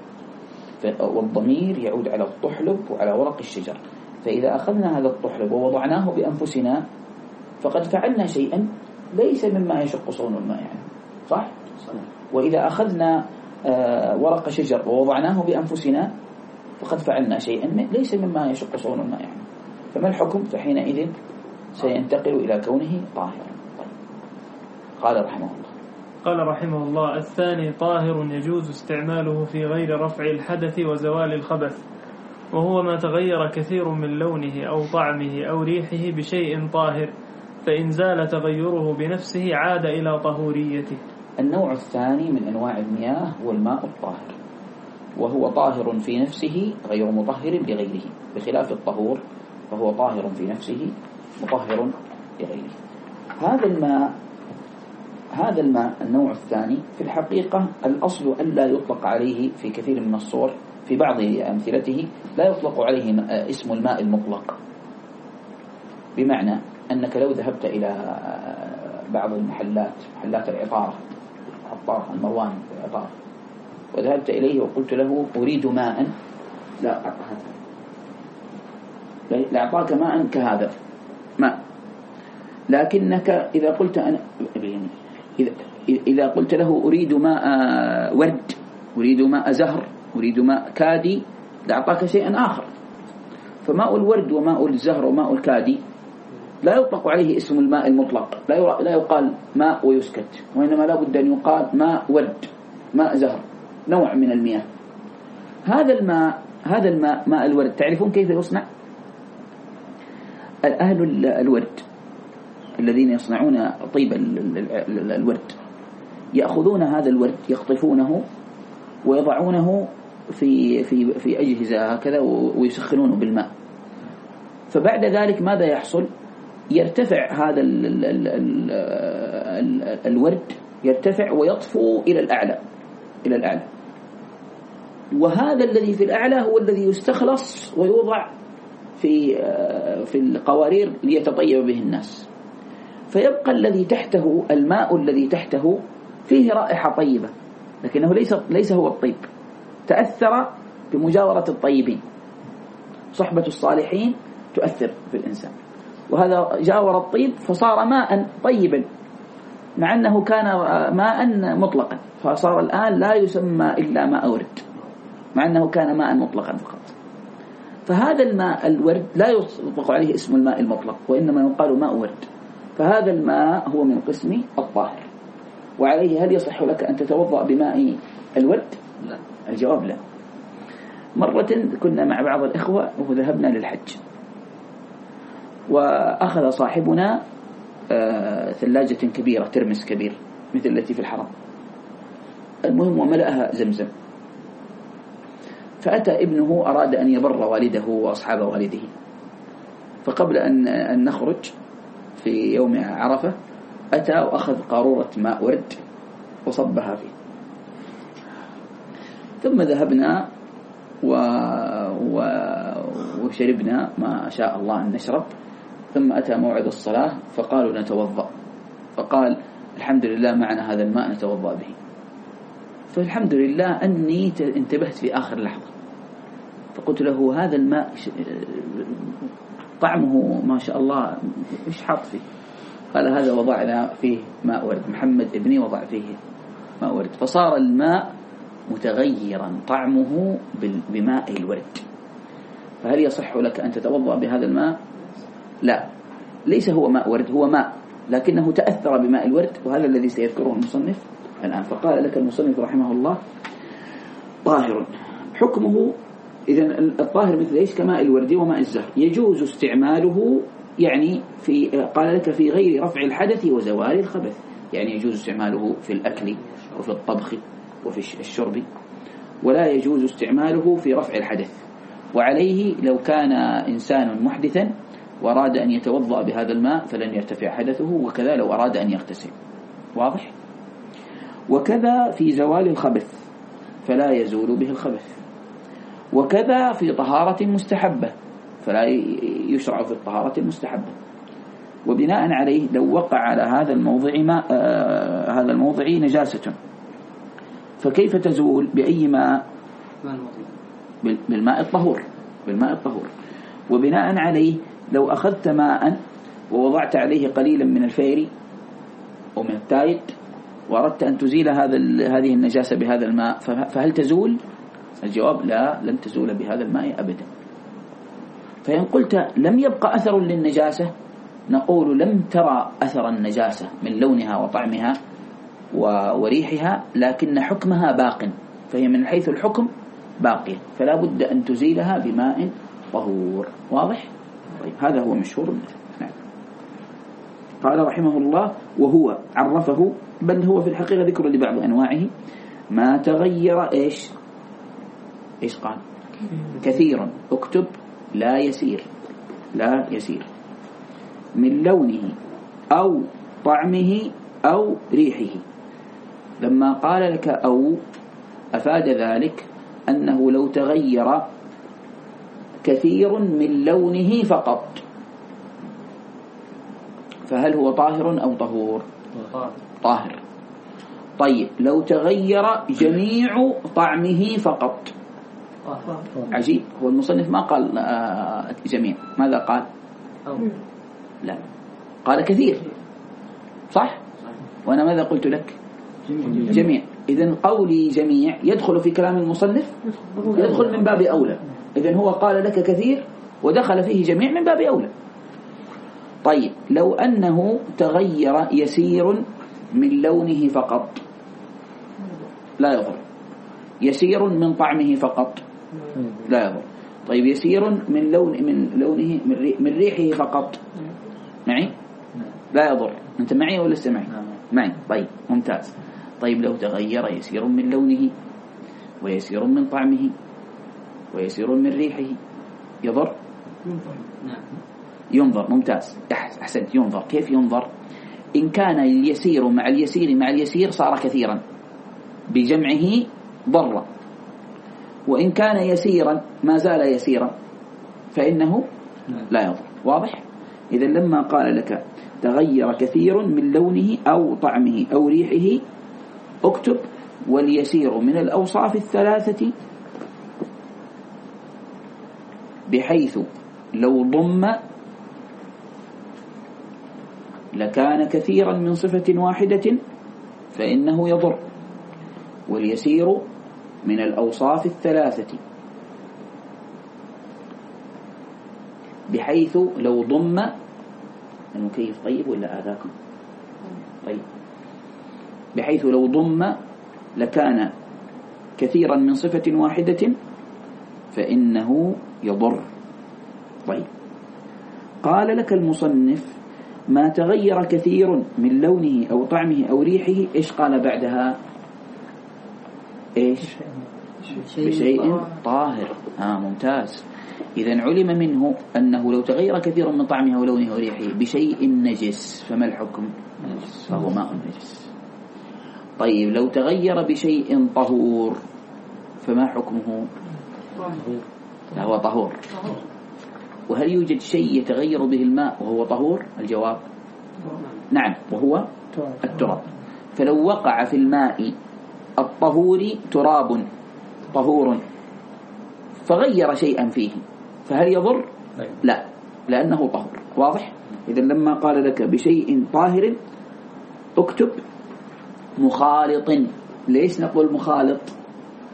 والضمير يعود على الطحلب وعلى ورق الشجر. فإذا أخذنا هذا الطحلب ووضعناه بأنفسنا فقد فعلنا شيئا ليس مما يشق صون الماء يعني. صح؟ وإذا أخذنا ورق شجر ووضعناه بأنفسنا فقد فعلنا شيئا ليس مما يشق صون الماء يعني. فما الحكم؟ فحينئذ سينتقل إلى كونه طاهرا. طيب. قال رحمه الله قال رحمه الله الثاني طاهر يجوز استعماله في غير رفع الحدث وزوال الخبث، وهو ما تغير كثير من لونه أو طعمه أو ريحه بشيء طاهر، فإن زال تغيره بنفسه عاد إلى طهوريته. النوع الثاني من أنواع المياه هو الماء الطاهر، وهو طاهر في نفسه غير مطهر لغيره، بخلاف الطهور فهو طاهر في نفسه مطهر لغيره. هذا الماء هذا الماء النوع الثاني في الحقيقة الأصل ألا يطلق عليه في كثير من الصور، في بعض أمثلته لا يطلق عليه اسم الماء المطلق، بمعنى أنك لو ذهبت إلى بعض المحلات، محلات العطارة، عطار المروان العطار، وذهبت إليه وقلت له أريد ماء، لا لأعطاك ماء كهذا ماء، لكنك إذا قلت أنا إذا إذا قلت له أريد ماء ورد، أريد ماء زهر، أريد ماء كادي، لأعطاك شيئا آخر. فماء الورد وماء الزهر وماء الكادي لا يطلق عليه اسم الماء المطلق، لا لا يقال ماء ويسكت، وإنما لا بد أن يقال ماء ورد، ماء زهر، نوع من المياه. هذا الماء هذا الماء ماء الورد تعرفون كيف يصنع؟ أهل الورد الذين يصنعون طيب الورد يأخذون هذا الورد يقطفونه ويضعونه في في في أجهزة هكذا ويسخنونه بالماء، فبعد ذلك ماذا يحصل؟ يرتفع هذا ال ال ال ال ال الورد، يرتفع ويطفو إلى الأعلى إلى الأعلى وهذا الذي في الأعلى هو الذي يستخلص ويوضع في في القوارير ليتطيب به الناس، فيبقى الذي تحته الماء الذي تحته فيه رائحة طيبة، لكنه ليس ليس هو الطيب، تأثر بمجاورة الطيبين. صحبة الصالحين تؤثر في الإنسان، وهذا جاور الطيب فصار ماء طيبا مع أنه كان ماء مطلقا، فصار الآن لا يسمى إلا ماء ورد مع أنه كان ماء مطلقا فقط. فهذا الماء الورد لا يطلق عليه اسم الماء المطلق، وإنما يقال ماء ورد. فهذا الماء هو من قسم الطاهر. وعليه هل يصح لك أن تتوضأ بماء الورد؟ لا. الجواب لا. مرة كنا مع بعض الإخوة وذهبنا للحج، وأخذ صاحبنا ثلاجة كبيرة، ترمس كبير مثل التي في الحرم، المهم وملأها زمزم. فأتى ابنه أراد أن يبر والده وأصحاب والده، فقبل أن أن نخرج في يوم عرفة أتى وأخذ قارورة ماء ورد وصبها فيه، ثم ذهبنا و... و... وشربنا ما شاء الله أن نشرب، ثم أتى موعد الصلاة فقالوا نتوضأ، فقال الحمد لله معنا هذا الماء نتوضأ به. فالحمد لله أني انتبهت في آخر لحظة فقلت له هذا الماء طعمه ما شاء الله إيش حاط فيه؟ قال هذا وضعنا فيه ماء ورد، محمد ابني وضع فيه ماء ورد، فصار الماء متغيرا طعمه بماء الورد، فهل يصح لك أن تتوضأ بهذا الماء؟ لا، ليس هو ماء ورد، هو ماء لكنه تأثر بماء الورد، وهذا الذي سيذكره المصنف الآن. فقال لك المصنف رحمه الله طاهر حكمه، إذن الطاهر مثل إيش؟ كماء الورد وماء الزهر، يجوز استعماله يعني في، قال لك في غير رفع الحدث وزوال الخبث، يعني يجوز استعماله في الأكل وفي الطبخ وفي الشرب، ولا يجوز استعماله في رفع الحدث. وعليه لو كان إنسان محدثا وأراد أن يتوضأ بهذا الماء فلن يرتفع حدثه، وكذا لو أراد أن يغتسل. واضح؟ وكذا في زوال الخبث فلا يزول به الخبث، وكذا في طهارة مستحبة فلا يشرع في الطهارة المستحبة. وبناء عليه لو وقع على هذا الموضع ما آه هذا الموضع نجاسة فكيف تزول؟ بأي ماء؟ بالماء الطهور، بالماء الطهور. وبناء عليه لو أخذت ماء ووضعت عليه قليلا من الفير أو من التايد وأردت أن تزيل هذا هذه النجاسة بهذا الماء فهل تزول؟ الجواب لا، لن تزول بهذا الماء أبدا. فإن قلت لم يبقى أثر للنجاسة نقول لم ترى أثر النجاسة من لونها وطعمها وريحها، لكن حكمها باق، فهي من حيث الحكم باقية، فلا بد أن تزيلها بماء طهور. واضح؟ طيب هذا هو مشهور المثل. نعم. قال رحمه الله وهو عرفه، بل هو في الحقيقة ذكر لبعض أنواعه، ما تغير إيش إيش قال؟ كثير، اكتب لا يسير، لا يسير، من لونه أو طعمه أو ريحه. لما قال لك أو أفاد ذلك أنه لو تغير كثير من لونه فقط فهل هو طاهر أو طهور؟ طاهر. طيب لو تغير جميع طعمه فقط؟ عجيب، هو المصنف ما قال جميع، ماذا قال؟ لا، قال كثير، صح؟ وأنا ماذا قلت لك؟ جميع. إذن قولي جميع يدخل في كلام المصنف، يدخل من باب أولى. إذن هو قال لك كثير ودخل فيه جميع من باب أولى. طيب لو أنه تغير يسير من لونه فقط لا يضر، يسير من طعمه فقط لا يضر. طيب يسير من لون من لونه من ريحه فقط معي لا يضر. أنت معي ولا لسه معي؟ معي. طيب ممتاز. طيب لو تغير يسير من لونه ويسير من طعمه ويسير من ريحه يضر؟ ينظر. ممتاز، أحسنت. ينظر. كيف ينظر؟ إن كان اليسير مع اليسير مع اليسير صار كثيرا بجمعه ضر، وإن كان يسيرا ما زال يسيرا فإنه لا يضر. واضح؟ إذن لما قال لك تغير كثير من لونه أو طعمه أو ريحه اكتب واليسير من الأوصاف الثلاثة بحيث لو ضم لكان كثيرا من صفة واحدة فإنه يضر، واليسير من الأوصاف الثلاثة بحيث لو ضم المكيف طيب ولا آذاكم طيب بحيث لو ضم لكان كثيرا من صفة واحدة فإنه يضر. طيب قال لك المصنف ما تغير كثير من لونه أو طعمه أو ريحه، إيش قال بعدها؟ إيش؟ بشيء طاهر. آه ممتاز. إذن علم منه أنه لو تغير كثير من طعمه ولونه وريحه بشيء نجس فما الحكم؟ فهو ماء نجس. طيب لو تغير بشيء طهور فما حكمه؟ هو طهور. وهل يوجد شيء يتغير به الماء وهو طهور؟ الجواب نعم، وهو التراب. فلو وقع في الماء الطهور تراب طهور فغير شيئا فيه فهل يضر؟ لا، لأنه طهور. واضح؟ إذا لما قال لك بشيء طاهر اكتب مخالط. ليش نقول مخالط؟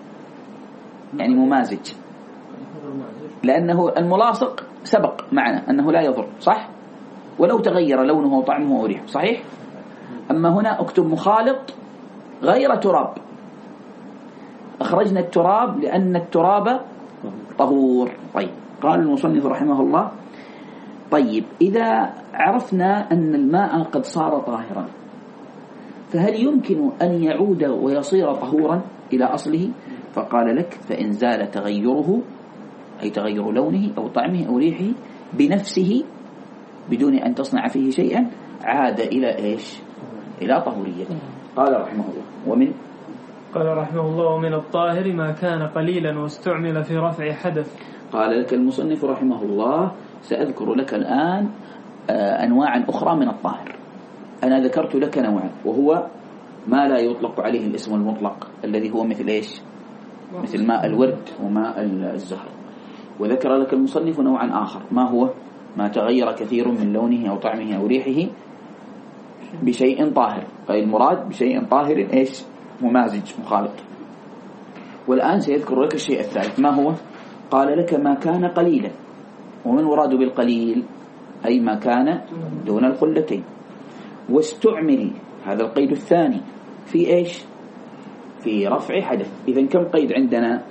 يعني ممازج، لأنه الملاصق سبق معنا أنه لا يضر، صح؟ ولو تغير لونه وطعمه وريحه، صحيح؟ أما هنا اكتب مخالط غير تراب. أخرجنا التراب لأن التراب طهور. طيب، قال المصنف رحمه الله: طيب، إذا عرفنا أن الماء قد صار طاهرا، فهل يمكن أن يعود ويصير طهورا إلى أصله؟ فقال لك: فإن زال تغيره، أي تغير لونه أو طعمه أو ريحه بنفسه بدون أن تصنع فيه شيئا، عاد إلى إيش؟ إلى طهوريته. قال رحمه الله: ومن قال رحمه الله: ومن الطاهر ما كان قليلا واستعمل في رفع حدث. قال لك المصنف رحمه الله: سأذكر لك الآن أنواعا أخرى من الطاهر. أنا ذكرت لك نوعا، وهو ما لا يطلق عليه الاسم المطلق الذي هو مثل إيش؟ مثل ماء الورد وماء الزهر. وذكر لك المصنف نوعا آخر، ما هو؟ ما تغير كثير من لونه أو طعمه أو ريحه بشيء طاهر، أي المراد بشيء طاهر إيش؟ ممازج، مخالط. والآن سيذكر لك الشيء الثالث، ما هو؟ قال لك: ما كان قليلا. ومن مراد بالقليل؟ أي ما كان دون القلتين. واستعمل، هذا القيد الثاني، في إيش؟ في رفع حدث. إذن كم قيد عندنا؟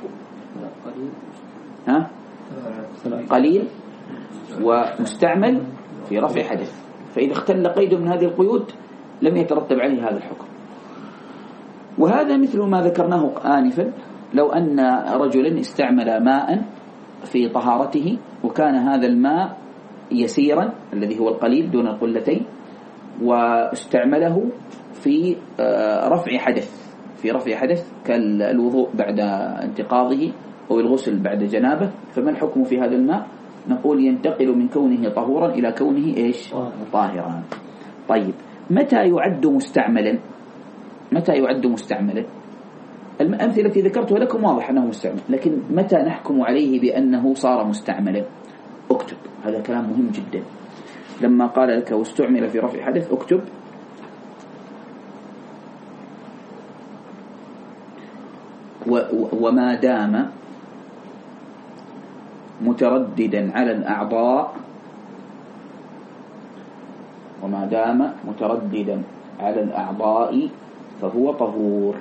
ها؟ قليل ومستعمل في رفع حدث. فإذا اختل قيد من هذه القيود لم يترتب عليه هذا الحكم. وهذا مثل ما ذكرناه آنفا، لو أن رجلا استعمل ماء في طهارته وكان هذا الماء يسيرا الذي هو القليل دون القلتين، واستعمله في رفع حدث، في رفع حدث كالوضوء بعد انتقاضه أو الغسل بعد جنابه، فما الحكم في هذا الماء؟ نقول ينتقل من كونه طهورا إلى كونه إيش؟ طاهرا. طيب، متى يعد مستعملا؟ متى يعد مستعملا؟ الأمثلة التي ذكرتها لكم واضح أنه مستعمل، لكن متى نحكم عليه بأنه صار مستعملا؟ اكتب، هذا كلام مهم جدا. لما قال لك واستعمل في رفع حدث، اكتب: وما دام مترددا على الأعضاء، وما دام مترددا على الأعضاء فهو طهور.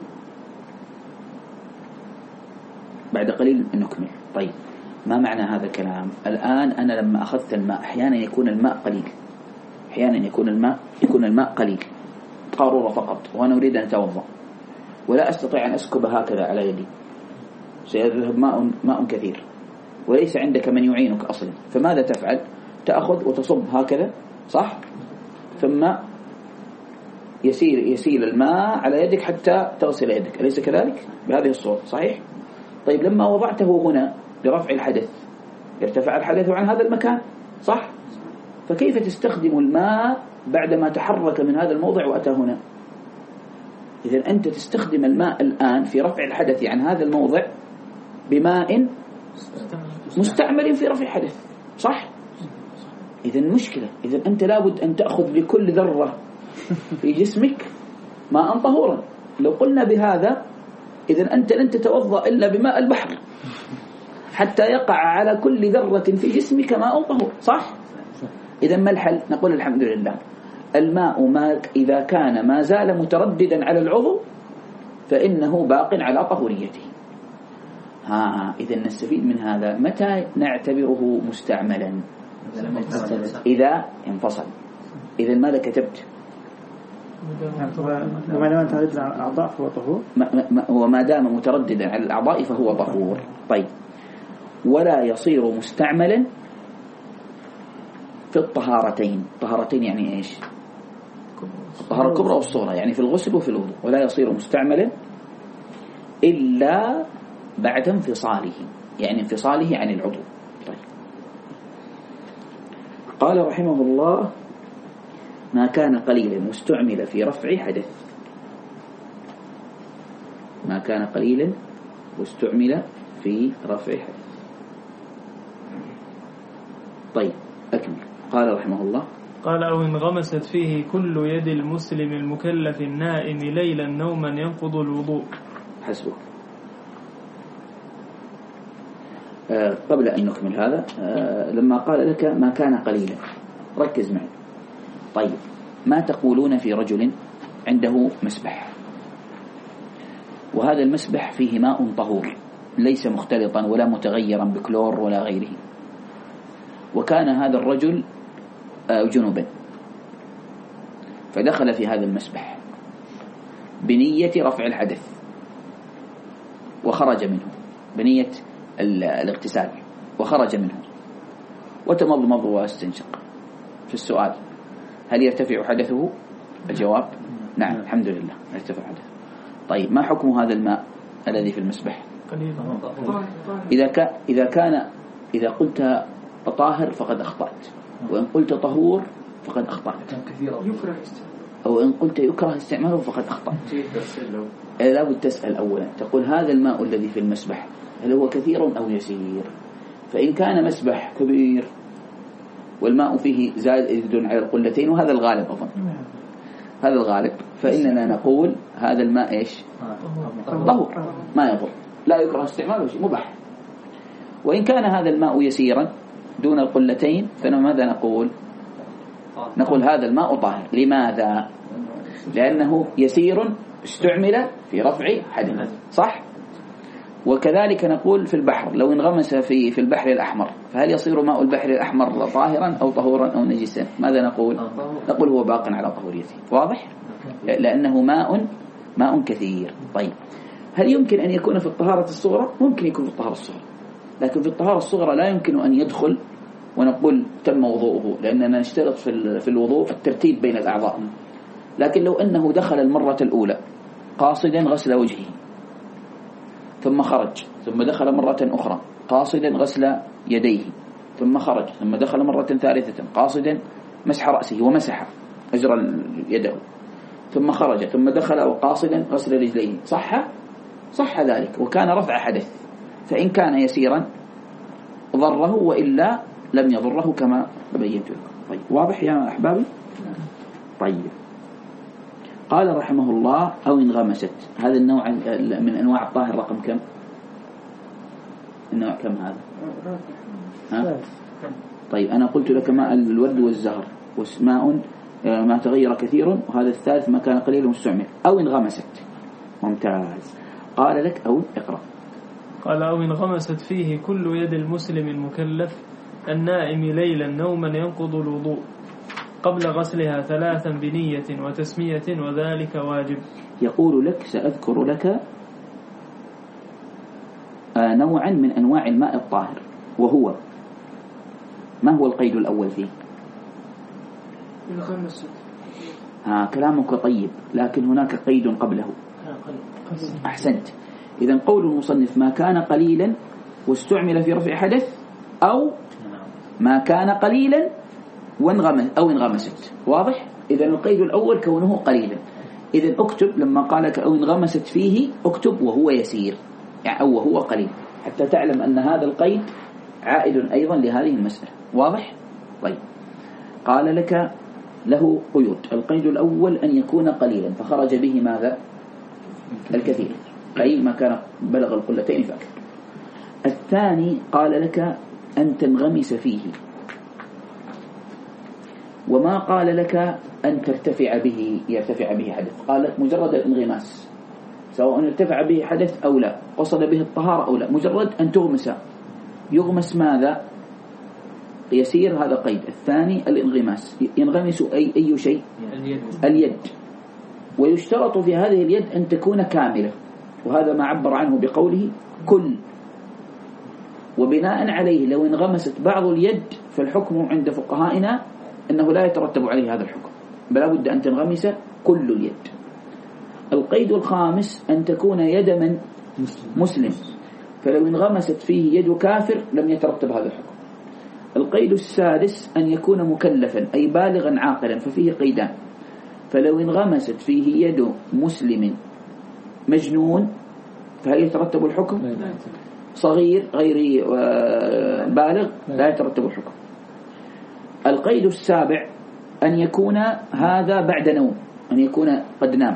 بعد قليل نكمل. طيب، ما معنى هذا الكلام؟ الآن أنا لما أخذت الماء، أحيانا يكون الماء قليل، أحيانا يكون الماء يكون الماء قليل، قارورة فقط، وأنا أريد أن أتوضأ ولا أستطيع أن أسكب هكذا على يدي، سيذهب ماء ماء كثير وليس عندك من يعينك أصلا. فماذا تفعل؟ تأخذ وتصب هكذا، صح؟ ثم يسير يسيل الماء على يدك حتى تغسل يدك، أليس كذلك؟ بهذه الصورة، صحيح؟ طيب، لما وضعته هنا لرفع الحدث ارتفع الحدث عن هذا المكان، صح؟ فكيف تستخدم الماء بعدما تحرك من هذا الموضع وأتى هنا؟ إذن أنت تستخدم الماء الآن في رفع الحدث عن هذا الموضع بماء مستعمل في رفع الحدث، صح؟ إذن مشكلة. إذن أنت لابد أن تأخذ لكل ذرة في جسمك ماء طهورا. لو قلنا بهذا إذن أنت لن تتوضأ إلا بماء البحر حتى يقع على كل ذرة في جسمك ماء طهور، صح؟ إذن ما الحل؟ نقول الحمد لله، الماء ما إذا كان ما زال مترددا على العضو فإنه باق على طهوريته. ها، إذن نستفيد من هذا. متى نعتبره مستعملا؟ إذا انفصل. إذن ماذا كتبت؟ وما دام مترددا على الأعضاء فهو طهور. وما دام مترددا على الأعضاء فهو طهور. طيب، ولا يصير مستعملا في الطهارتين. طهارتين يعني إيش؟ الطهارة الكبرى والصغرى، يعني في الغسل وفي الوضوء. ولا يصير مستعملا إلا بعد انفصاله، يعني انفصاله عن العضو. طيب، قال رحمه الله: ما كان قليلا واستعمل في رفع حدث. ما كان قليلا واستعمل في رفع حدث. طيب، أكمل. قال رحمه الله: قال: أو انغمست فيه كل يد المسلم المكلف النائم ليلا نوما ينقض الوضوء. حسبك. آه قبل أن نكمل هذا آه لما قال لك ما كان قليلا، ركز معي. طيب ما تقولون في رجل عنده مسبح، وهذا المسبح فيه ماء طهور ليس مختلطا ولا متغيرا بكلور ولا غيره، وكان هذا الرجل آه جنوبا، فدخل في هذا المسبح بنية رفع الحدث وخرج منه، بنية الاغتسال وخرج منه، وتمضمض واستنشق. في السؤال هل يرتفع حدثه؟ الجواب نعم الحمد لله يرتفع حدثه. طيب ما حكم هذا الماء الذي في المسبح؟ إذا كان إذا كان إذا قلت طاهر فقد أخطأت، وإن قلت طهور فقد أخطأت، أو إن قلت يكره استعماله فقد أخطأت. لا بد تسأل أولا، تقول هذا الماء الذي في المسبح هل هو كثير أو يسير؟ فإن كان مسبح كبير والماء فيه زائد على القلتين، وهذا الغالب أظن هذا الغالب، فإننا نقول هذا الماء إيش؟ طهور ما يضر، لا يكره استعماله شيء مباح. وإن كان هذا الماء يسيرا دون القلتين فماذا نقول؟ نقول هذا الماء طاهر. لماذا؟ لأنه يسير استعمل في رفع حدث، صح؟ وكذلك نقول في البحر لو انغمس في في البحر الأحمر فهل يصير ماء البحر الأحمر طاهرا أو طهورا أو نجسا؟ ماذا نقول؟ نقول هو باق على طهوريته. واضح؟ لأنه ماء ماء كثير. طيب هل يمكن أن يكون في الطهارة الصغرى؟ ممكن يكون في الطهارة الصغرى، لكن في الطهارة الصغرى لا يمكن أن يدخل ونقول تم وضوءه، لأننا نشترط في في الوضوء الترتيب بين الأعضاء. لكن لو أنه دخل المرة الأولى قاصدا غسل وجهه ثم خرج، ثم دخل مرة أخرى قاصدا غسل يديه ثم خرج، ثم دخل مرة ثالثة قاصدا مسح رأسه ومسح أجر يده، ثم خرج، ثم دخل وقاصدا غسل رجليه، صح؟ صح ذلك وكان رفع حدث. فإن كان يسيرا ضره، وإلا لم يضره كما بينت لكم. طيب واضح يا أحبابي؟ طيب قال رحمه الله أو انغمست. هذا النوع من أنواع الطاهر رقم كم؟ النوع كم هذا؟ ها؟ طيب أنا قلت لك ماء الورد والزهر وماء ما تغير كثير، وهذا الثالث ما كان قليل مستعمل. أو انغمست. ممتاز. قال لك أو اقرأ. قال أو انغمست فيه كل يد المسلم المكلف النائم ليلا نوما ينقض الوضوء قبل غسلها ثلاثا بنية وتسمية وذلك واجب. يقول لك سأذكر لك نوعا من أنواع الماء الطاهر، وهو ما هو القيد الأول فيه؟ ها كلامك طيب، لكن هناك قيد قبله. أحسنت. إذن قول المصنف ما كان قليلا واستعمل في رفع حدث، أو ما كان قليلا وانغمس أو انغمست. واضح؟ إذن القيد الأول كونه قليلا. إذن اكتب لما قالك أو انغمست فيه اكتب وهو يسير، يعني أو وهو قليل، حتى تعلم أن هذا القيد عائد أيضا لهذه المسألة. واضح؟ طيب قال لك له قيود. القيد الأول أن يكون قليلا فخرج به ماذا؟ الكثير، أي ما كان بلغ القلتين فأكثر. الثاني قال لك أن تنغمس فيه، وما قال لك أن ترتفع به يرتفع به حدث، قال لك مجرد الانغماس سواء ارتفع به حدث أو لا، قصد به الطهارة أو لا، مجرد أن تغمس. يغمس ماذا؟ يسير، هذا قيد. الثاني الانغماس، ينغمس أي, أي شيء؟ اليد. اليد. ويشترط في هذه اليد أن تكون كاملة، وهذا ما عبر عنه بقوله كل. وبناء عليه لو انغمست بعض اليد فالحكم عند فقهائنا أنه لا يترتب عليه هذا الحكم، بل بد أن تنغمس كل اليد. القيد الخامس أن تكون يد من مسلم، فلو انغمست فيه يد كافر لم يترتب هذا الحكم. القيد السادس أن يكون مكلفا أي بالغا عاقلا، ففيه قيدان، فلو انغمست فيه يد مسلم مجنون فهل يترتب الحكم؟ صغير غير بالغ لا يترتب الحكم. القيد السابع أن يكون هذا بعد نوم، أن يكون قد نام.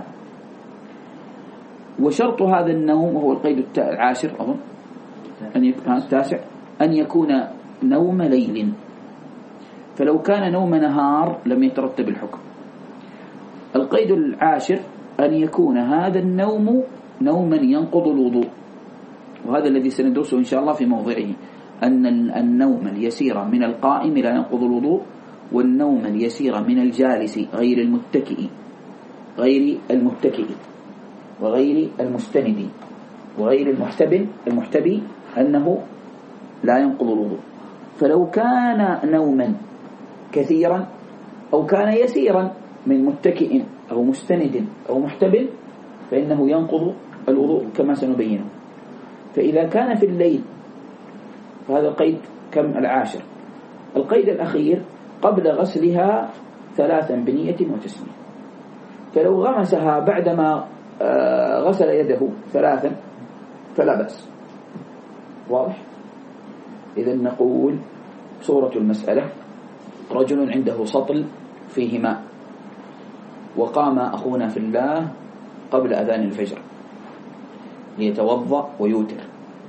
وشرط هذا النوم وهو القيد العاشر أظن أن يكون التاسع أن يكون نوم ليل، فلو كان نوم نهار لم يترتب الحكم. القيد العاشر أن يكون هذا النوم نوما ينقض الوضوء، وهذا الذي سندرسه إن شاء الله في موضعه، أن النوم اليسير من القائم لا ينقض الوضوء، والنوم اليسير من الجالس غير المتكئ غير المتكئ وغير المستند وغير المحتبي المحتبي أنه لا ينقض الوضوء. فلو كان نوما كثيرا أو كان يسيرا من متكئ أو مستند أو محتبل فإنه ينقض الوضوء كما سنبينه. فإذا كان في الليل فهذا القيد كم العاشر. القيد الأخير قبل غسلها ثلاثا بنية وتسمية، فلو غمسها بعدما غسل يده ثلاثا فلا بأس. واضح؟ إذن نقول صورة المسألة: رجل عنده سطل فيه ماء، وقام أخونا في الله قبل أذان الفجر ليتوضأ ويوتر،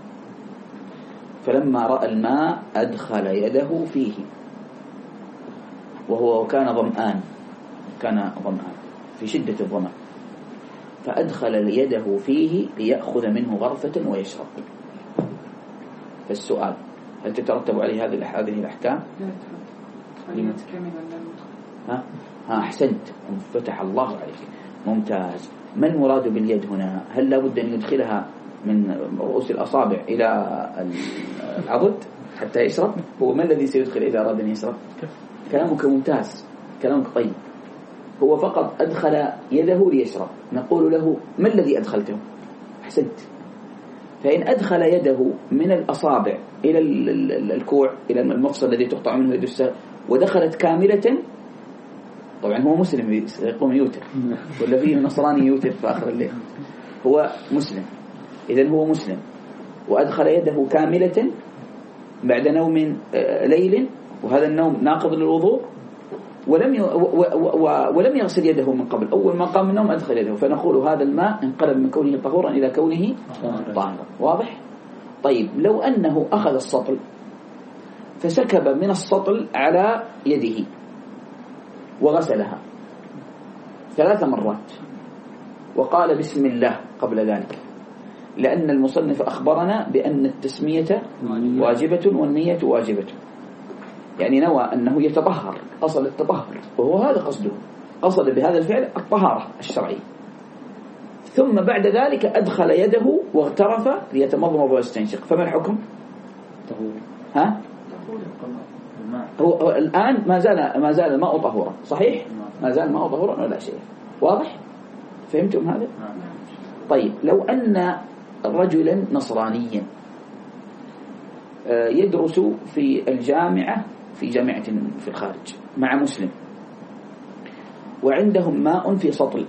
فلما رأى الماء أدخل يده فيه وهو كان ظمآن كان ظمآن في شدة الظمأ، فأدخل يده فيه ليأخذ منه غرفة ويشرب. فالسؤال: هل تترتب عليه هذه هذه الأحكام؟ ها ها أحسنت، فتح الله عليك، ممتاز. ما المراد باليد هنا؟ هل لابد أن يدخلها من رؤوس الأصابع إلى العضد حتى يشرب؟ هو ما الذي سيدخل إذا أراد أن يشرب؟ كلامك ممتاز، كلامك طيب. هو فقط أدخل يده ليشرب، نقول له: ما الذي أدخلته؟ أحسنت. فإن أدخل يده من الأصابع إلى الكوع إلى المفصل الذي تقطع منه يد الساق ودخلت كاملة، طبعا هو مسلم يقوم يوتر، ولا فيه نصراني يوتر في آخر الليل؟ هو مسلم، إذن هو مسلم وأدخل يده كاملة بعد نوم ليل، وهذا النوم ناقض للوضوء، ولم ي... و... و... ولم يغسل يده من قبل. أول ما قام من النوم أدخل يده، فنقول هذا الماء انقلب من كونه طهورا إلى كونه طاهرا. واضح؟ طيب، لو أنه أخذ السطل فسكب من السطل على يده وغسلها ثلاث مرات وقال بسم الله قبل ذلك، لأن المصنف أخبرنا بأن التسمية واجبة والنية واجبة، يعني نوى أنه يتطهر، قصد التطهر، وهو هذا قصده، قصد بهذا الفعل الطهارة الشرعية. ثم بعد ذلك أدخل يده واغترف ليتمضمض ويستنشق، فما الحكم؟ ها؟ هو الآن ما زال ما زال الماء طهورا، صحيح؟ ما زال الماء طهورا ولا شيء. واضح؟ فهمتم هذا؟ طيب، لو أن رجلا نصرانيا يدرس في الجامعة في جامعة في الخارج مع مسلم، وعندهم ماء في سطل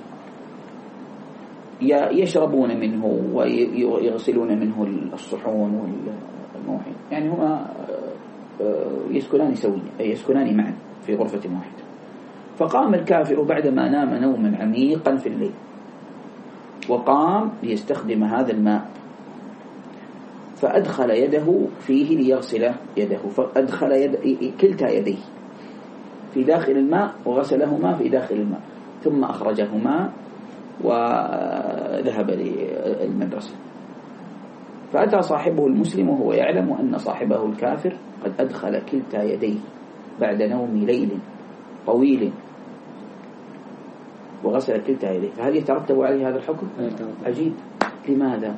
يشربون منه ويغسلون منه الصحون والمواعين، يعني هما يسكنان سويا، يسكنان معا في غرفة واحدة. فقام الكافر بعدما نام نوما عميقا في الليل وقام ليستخدم هذا الماء، فأدخل يده فيه ليغسل يده، فأدخل يد كلتا يديه في داخل الماء وغسلهما في داخل الماء، ثم أخرجهما وذهب للمدرسة. فأتى صاحبه المسلم وهو يعلم أن صاحبه الكافر قد أدخل كلتا يديه بعد نوم ليل طويل وغسل كلتا يديه، فهل يترتب عليه هذا الحكم؟ عجيب. لماذا؟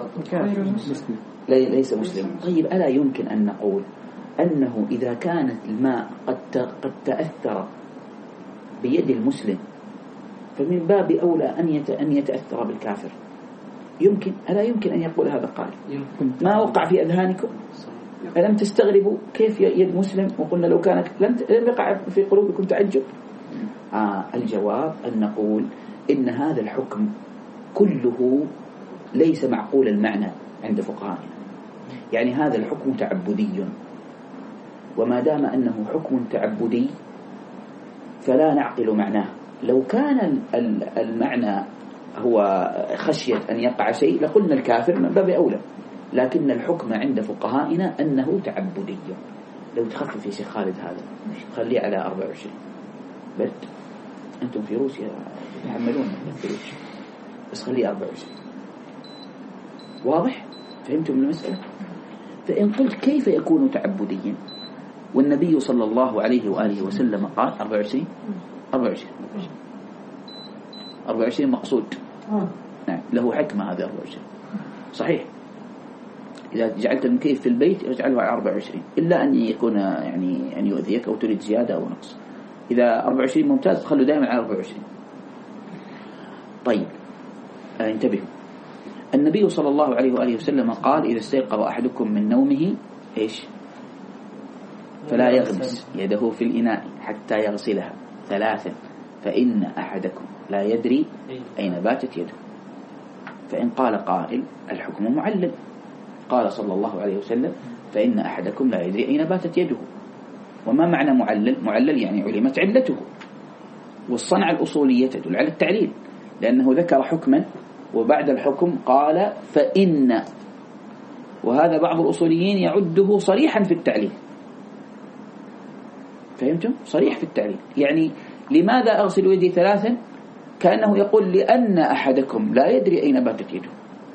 ليس مسلم. طيب، ألا يمكن أن نقول أنه إذا كانت الماء قد قد تأثر بيد المسلم فمن باب أولى أن أن يتأثر بالكافر؟ يمكن، ألا يمكن أن يقول هذا القائل؟ ما وقع في أذهانكم؟ ألم تستغربوا كيف يد مسلم وقلنا لو كانت لم لم يقع في قلوبكم تعجب؟ آه الجواب أن نقول إن هذا الحكم كله ليس معقول المعنى عند فقهائنا، يعني هذا الحكم تعبدي، وما دام أنه حكم تعبدي فلا نعقل معناه. لو كان المعنى هو خشية أن يقع شيء لقلنا الكافر من باب أولى، لكن الحكم عند فقهائنا أنه تعبدي. لو تخفف يا شيخ خالد هذا خليه على أربعة وعشرين برد، أنتم في روسيا تحملون الفلوس، بس خليه أربعة وعشرين. واضح؟ فهمتم المسألة؟ فإن قلت كيف يكون تعبديا والنبي صلى الله عليه وآله وسلم قال أربعة وعشرين أربعة وعشرين أربعة وعشرين مقصود، نعم له حكمة هذه أربعة وعشرين صحيح. إذا جعلت المكيف في البيت اجعله على أربعة وعشرين إلا أن يكون يعني أن يؤذيك أو تريد زيادة أو نقص. إذا أربعة وعشرين ممتاز خلوا دائما على أربعة وعشرين. طيب آه انتبهوا، النبي صلى الله عليه وآله وسلم قال إذا استيقظ أحدكم من نومه إيش؟ فلا يغمس يده في الإناء حتى يغسلها ثلاثا فإن أحدكم لا يدري أين باتت يده. فإن قال قائل الحكم معلل، قال صلى الله عليه وسلم فإن أحدكم لا يدري أين باتت يده. وما معنى معلل؟ معلل يعني علمت علته، والصنعة الأصولية تدل على التعليل، لأنه ذكر حكما وبعد الحكم قال فإن، وهذا بعض الأصوليين يعده صريحا في التعليل. فهمتم؟ صريح في التعليل، يعني لماذا أغسل يدي ثلاثا؟ كأنه يقول لأن أحدكم لا يدري أين باتت يده.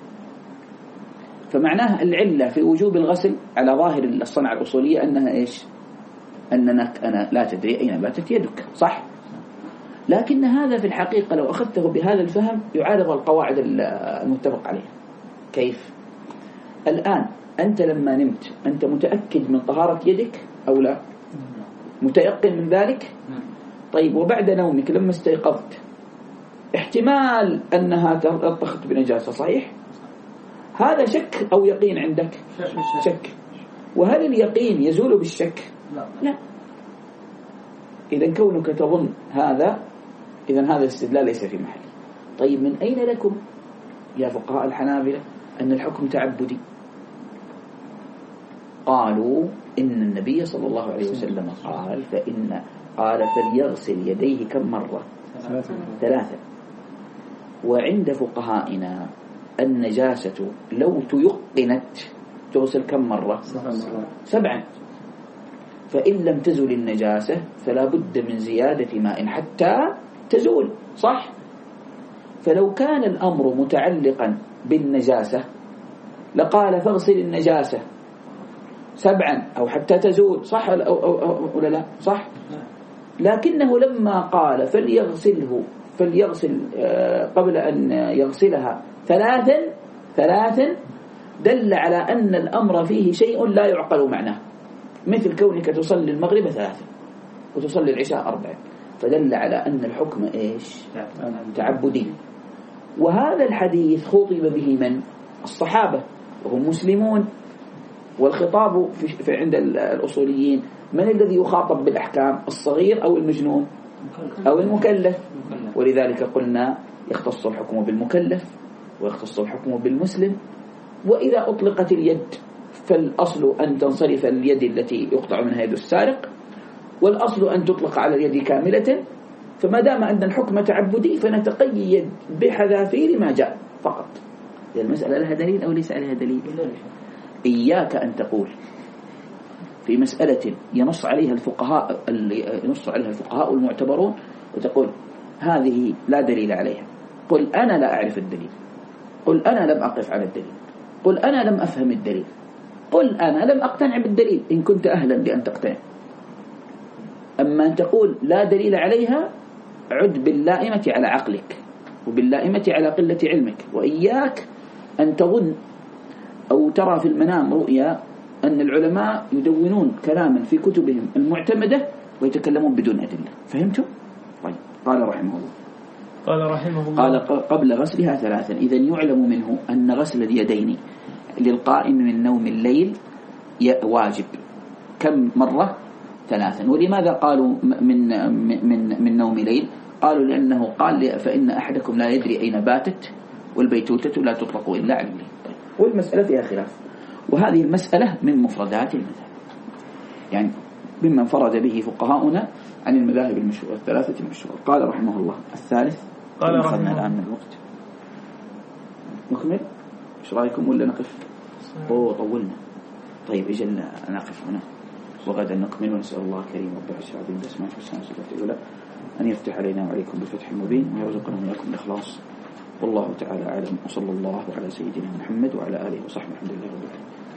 فمعناها العلة في وجوب الغسل على ظاهر الصنعة الأصولية أنها إيش؟ أنك أنا لا تدري أين باتت يدك، صح؟ لكن هذا في الحقيقة لو أخذته بهذا الفهم يعارض القواعد المتفق عليها. كيف؟ الآن أنت لما نمت أنت متأكد من طهارة يدك أو لا؟ متيقن من ذلك؟ طيب وبعد نومك لما استيقظت احتمال أنها تلطخت بنجاسة، صحيح؟ هذا شك أو يقين عندك؟ شك. وهل اليقين يزول بالشك؟ لا, لا. إذا كونك تظن هذا إذا هذا الاستدلال ليس في محله. طيب من أين لكم يا فقهاء الحنابلة أن الحكم تعبدي؟ قالوا إن النبي صلى الله عليه وسلم قال فإن قال فليغسل يديه كم مرة؟ ثلاثة. وعند فقهائنا النجاسة لو تيقنت تغسل كم مرة؟ سبعا. فإن لم تزل النجاسة فلا بد من زيادة ماء حتى تزول، صح؟ فلو كان الأمر متعلقا بالنجاسة لقال فاغسل النجاسة سبعا أو حتى تزول، صح أو أو أو ولا لا؟ صح. لكنه لما قال فليغسله فليغسل قبل أن يغسلها ثلاثا ثلاثا دل على أن الأمر فيه شيء لا يعقل معناه، مثل كونك تصلي المغرب ثلاثا وتصلي العشاء أربعا، فدل على أن الحكم إيش؟ تعبدي. وهذا الحديث خطب به من؟ الصحابة وهم مسلمون. والخطاب في في عند الأصوليين من الذي يخاطب بالأحكام؟ الصغير أو المجنون أو المكلف؟ ولذلك قلنا يختص الحكم بالمكلف ويختص الحكم بالمسلم. وإذا أطلقت اليد فالأصل أن تنصرف اليد التي يقطع منها يد السارق، والأصل أن تطلق على اليد كاملة. فما دام أن الحكم تعبدي فنتقيد بحذافير ما جاء فقط. المسألة لها دليل أو ليس لها دليل؟ إياك أن تقول في مسألة ينص عليها الفقهاء ينص عليها الفقهاء المعتبرون وتقول هذه لا دليل عليها. قل أنا لا أعرف الدليل، قل أنا لم أقف على الدليل، قل أنا لم أفهم الدليل، قل أنا لم أقتنع بالدليل إن كنت أهلا لأن تقتنع. أما أن تقول لا دليل عليها عد باللائمة على عقلك وباللائمة على قلة علمك. وإياك أن تظن أو ترى في المنام رؤيا أن العلماء يدونون كلاما في كتبهم المعتمدة ويتكلمون بدون أدلة. فهمتم؟ طيب. قال رحمه الله قال رحمه الله قال قبل غسلها ثلاثا. إذن يعلم منه أن غسل اليدين للقائم من نوم الليل واجب. كم مرة؟ ثلاثا. ولماذا قالوا من من من نوم ليل؟ قالوا لأنه قال فإن أحدكم لا يدري أين باتت والبيتوتة لا تطلق إلا على الليل. طيب. والمسألة فيها خلاف، وهذه المسألة من مفردات المذهب، يعني مما انفرد به فقهاؤنا عن المذاهب المشهورة الثلاثة المشهورة. قال رحمه الله الثالث. قال رحمه الآن من الوقت نكمل، إيش رأيكم ولا نقف؟ أوه طولنا. طيب إجل نقف هنا وغدا نكمل، ونسأل الله كريم رب العزة العظيم بأسمائه الحسنى وصفاته العلى أن يفتح علينا وعليكم بفتح مبين ويرزقنا وإياكم الإخلاص. والله تعالى أعلم، وصلى الله على سيدنا محمد وعلى آله وصحبه. الحمد لله رب العالمين.